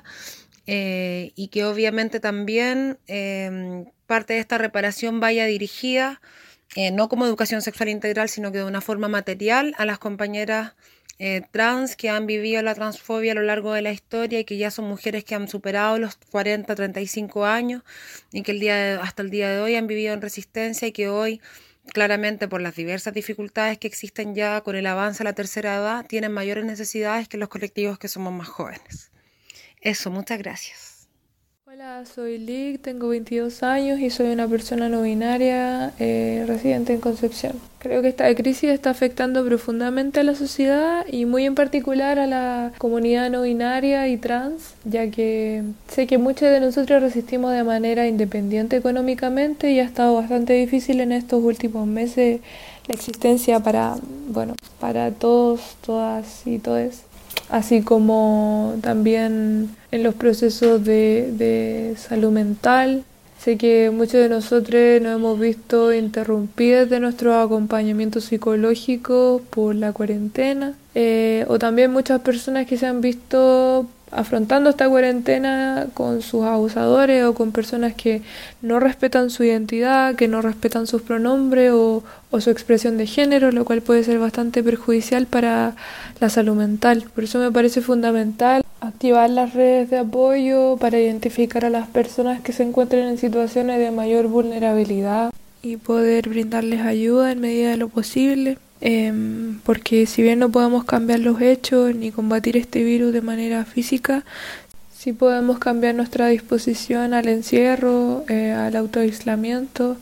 eh, y que obviamente también eh, parte de esta reparación vaya dirigida, eh, no como educación sexual integral, sino que de una forma material a las compañeras Eh, trans que han vivido la transfobia a lo largo de la historia y que ya son mujeres que han superado los cuarenta, treinta y cinco años y que el día de, hasta el día de hoy han vivido en resistencia y que hoy claramente por las diversas dificultades que existen ya con el avance a la tercera edad tienen mayores necesidades que los colectivos que somos más jóvenes. Eso, muchas gracias. Hola, soy Lick, tengo veintidós años y soy una persona no binaria eh, residente en Concepción. Creo que esta crisis está afectando profundamente a la sociedad y muy en particular a la comunidad no binaria y trans, ya que sé que muchos de nosotros resistimos de manera independiente económicamente y ha estado bastante difícil en estos últimos meses la existencia para, bueno, para todos, todas y todes. Así como también en los procesos de, de salud mental. Sé que muchos de nosotros nos hemos visto interrumpidos de nuestro acompañamiento psicológico por la cuarentena, eh, o también muchas personas que se han visto afrontando esta cuarentena con sus abusadores o con personas que no respetan su identidad, que no respetan sus pronombres o, o su expresión de género, lo cual puede ser bastante perjudicial para la salud mental. Por eso me parece fundamental activar las redes de apoyo para identificar a las personas que se encuentren en situaciones de mayor vulnerabilidad y poder brindarles ayuda en medida de lo posible. Eh, porque si bien no podemos cambiar los hechos ni combatir este virus de manera física, sí podemos cambiar nuestra disposición al encierro, eh, al autoaislamiento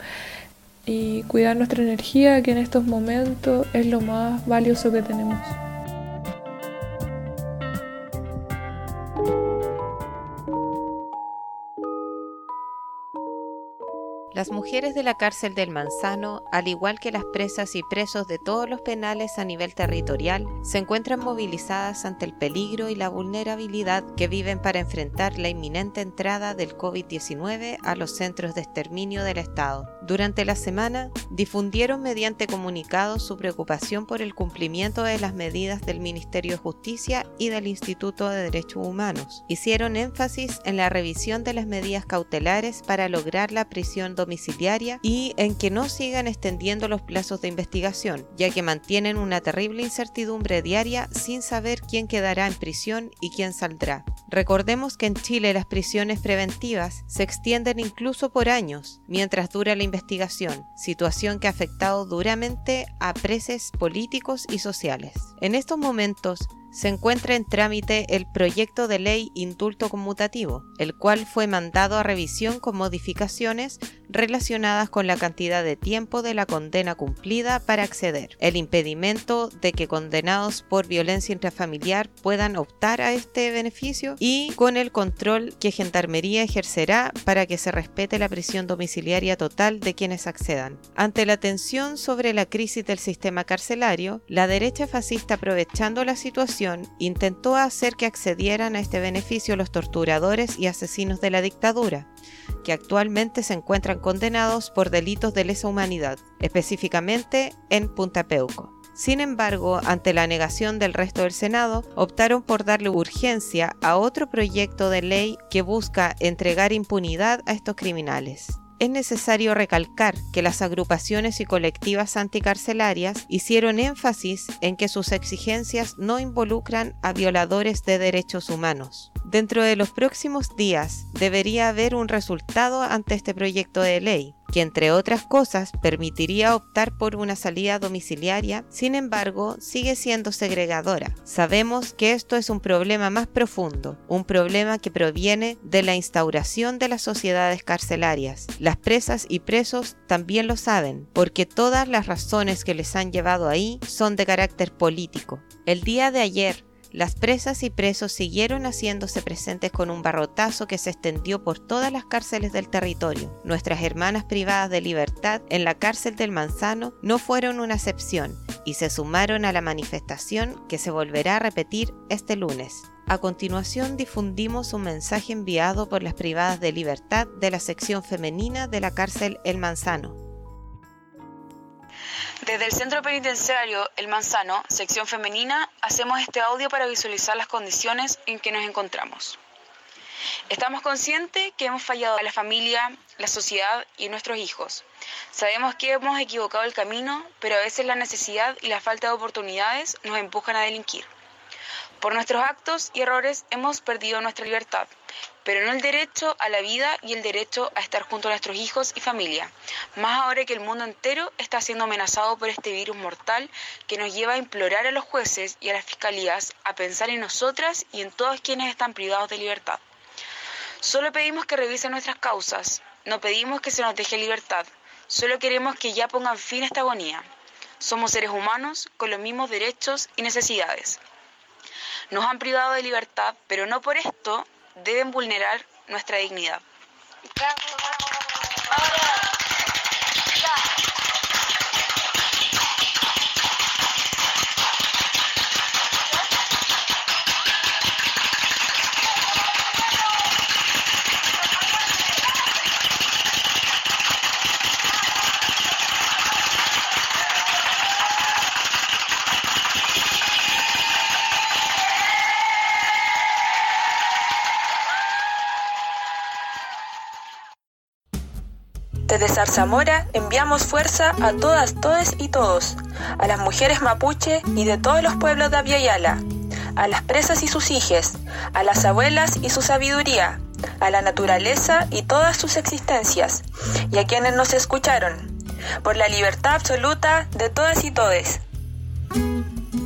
y cuidar nuestra energía, que en estos momentos es lo más valioso que tenemos. Las mujeres de la cárcel del Manzano, al igual que las presas y presos de todos los penales a nivel territorial, se encuentran movilizadas ante el peligro y la vulnerabilidad que viven para enfrentar la inminente entrada del COVID diecinueve a los centros de exterminio del Estado. Durante la semana, difundieron mediante comunicados su preocupación por el cumplimiento de las medidas del Ministerio de Justicia y del Instituto de Derechos Humanos. Hicieron énfasis en la revisión de las medidas cautelares para lograr la prisión domiciliaria y en que no sigan extendiendo los plazos de investigación, ya que mantienen una terrible incertidumbre diaria sin saber quién quedará en prisión y quién saldrá. Recordemos que en Chile las prisiones preventivas se extienden incluso por años, mientras dura la investigación, situación que ha afectado duramente a presos políticos y sociales. En estos momentos, se encuentra en trámite el proyecto de ley indulto conmutativo, el cual fue mandado a revisión con modificaciones relacionadas con la cantidad de tiempo de la condena cumplida para acceder, el impedimento de que condenados por violencia intrafamiliar puedan optar a este beneficio y con el control que Gendarmería ejercerá para que se respete la prisión domiciliaria total de quienes accedan. Ante la tensión sobre la crisis del sistema carcelario, la derecha fascista, aprovechando la situación, intentó hacer que accedieran a este beneficio los torturadores y asesinos de la dictadura, que actualmente se encuentran condenados por delitos de lesa humanidad, específicamente en Punta Peuco. Sin embargo, ante la negación del resto del Senado, optaron por darle urgencia a otro proyecto de ley que busca entregar impunidad a estos criminales. es necesario recalcar que las agrupaciones y colectivas anticarcelarias hicieron énfasis en que sus exigencias no involucran a violadores de derechos humanos. Dentro de los próximos días debería haber un resultado ante este proyecto de ley, que entre otras cosas permitiría optar por una salida domiciliaria, sin embargo sigue siendo segregadora. Sabemos que esto es un problema más profundo, un problema que proviene de la instauración de las sociedades carcelarias. Las presas y presos también lo saben, porque todas las razones que les han llevado ahí son de carácter político. El día de ayer, las presas y presos siguieron haciéndose presentes con un barrotazo que se extendió por todas las cárceles del territorio. Nuestras hermanas privadas de libertad en la cárcel del Manzano no fueron una excepción y se sumaron a la manifestación que se volverá a repetir este lunes. A continuación difundimos un mensaje enviado por las privadas de libertad de la sección femenina de la cárcel El Manzano. Desde el Centro Penitenciario El Manzano, sección femenina, hacemos este audio para visualizar las condiciones en que nos encontramos. Estamos conscientes que hemos fallado a la familia, la sociedad y nuestros hijos. Sabemos que hemos equivocado el camino, pero a veces la necesidad y la falta de oportunidades nos empujan a delinquir. Por nuestros actos y errores hemos perdido nuestra libertad, pero no el derecho a la vida y el derecho a estar junto a nuestros hijos y familia, más ahora que el mundo entero está siendo amenazado por este virus mortal que nos lleva a implorar a los jueces y a las fiscalías a pensar en nosotras y en todos quienes están privados de libertad. Solo pedimos que revisen nuestras causas, no pedimos que se nos deje libertad, solo queremos que ya pongan fin a esta agonía. Somos seres humanos con los mismos derechos y necesidades. Nos han privado de libertad, pero no por esto deben vulnerar nuestra dignidad. Desde Zarzamora enviamos fuerza a todas, todes y todos, a las mujeres mapuche y de todos los pueblos de Abya Yala, a las presas y sus hijes, a las abuelas y su sabiduría, a la naturaleza y todas sus existencias, y a quienes nos escucharon, por la libertad absoluta de todas y todes.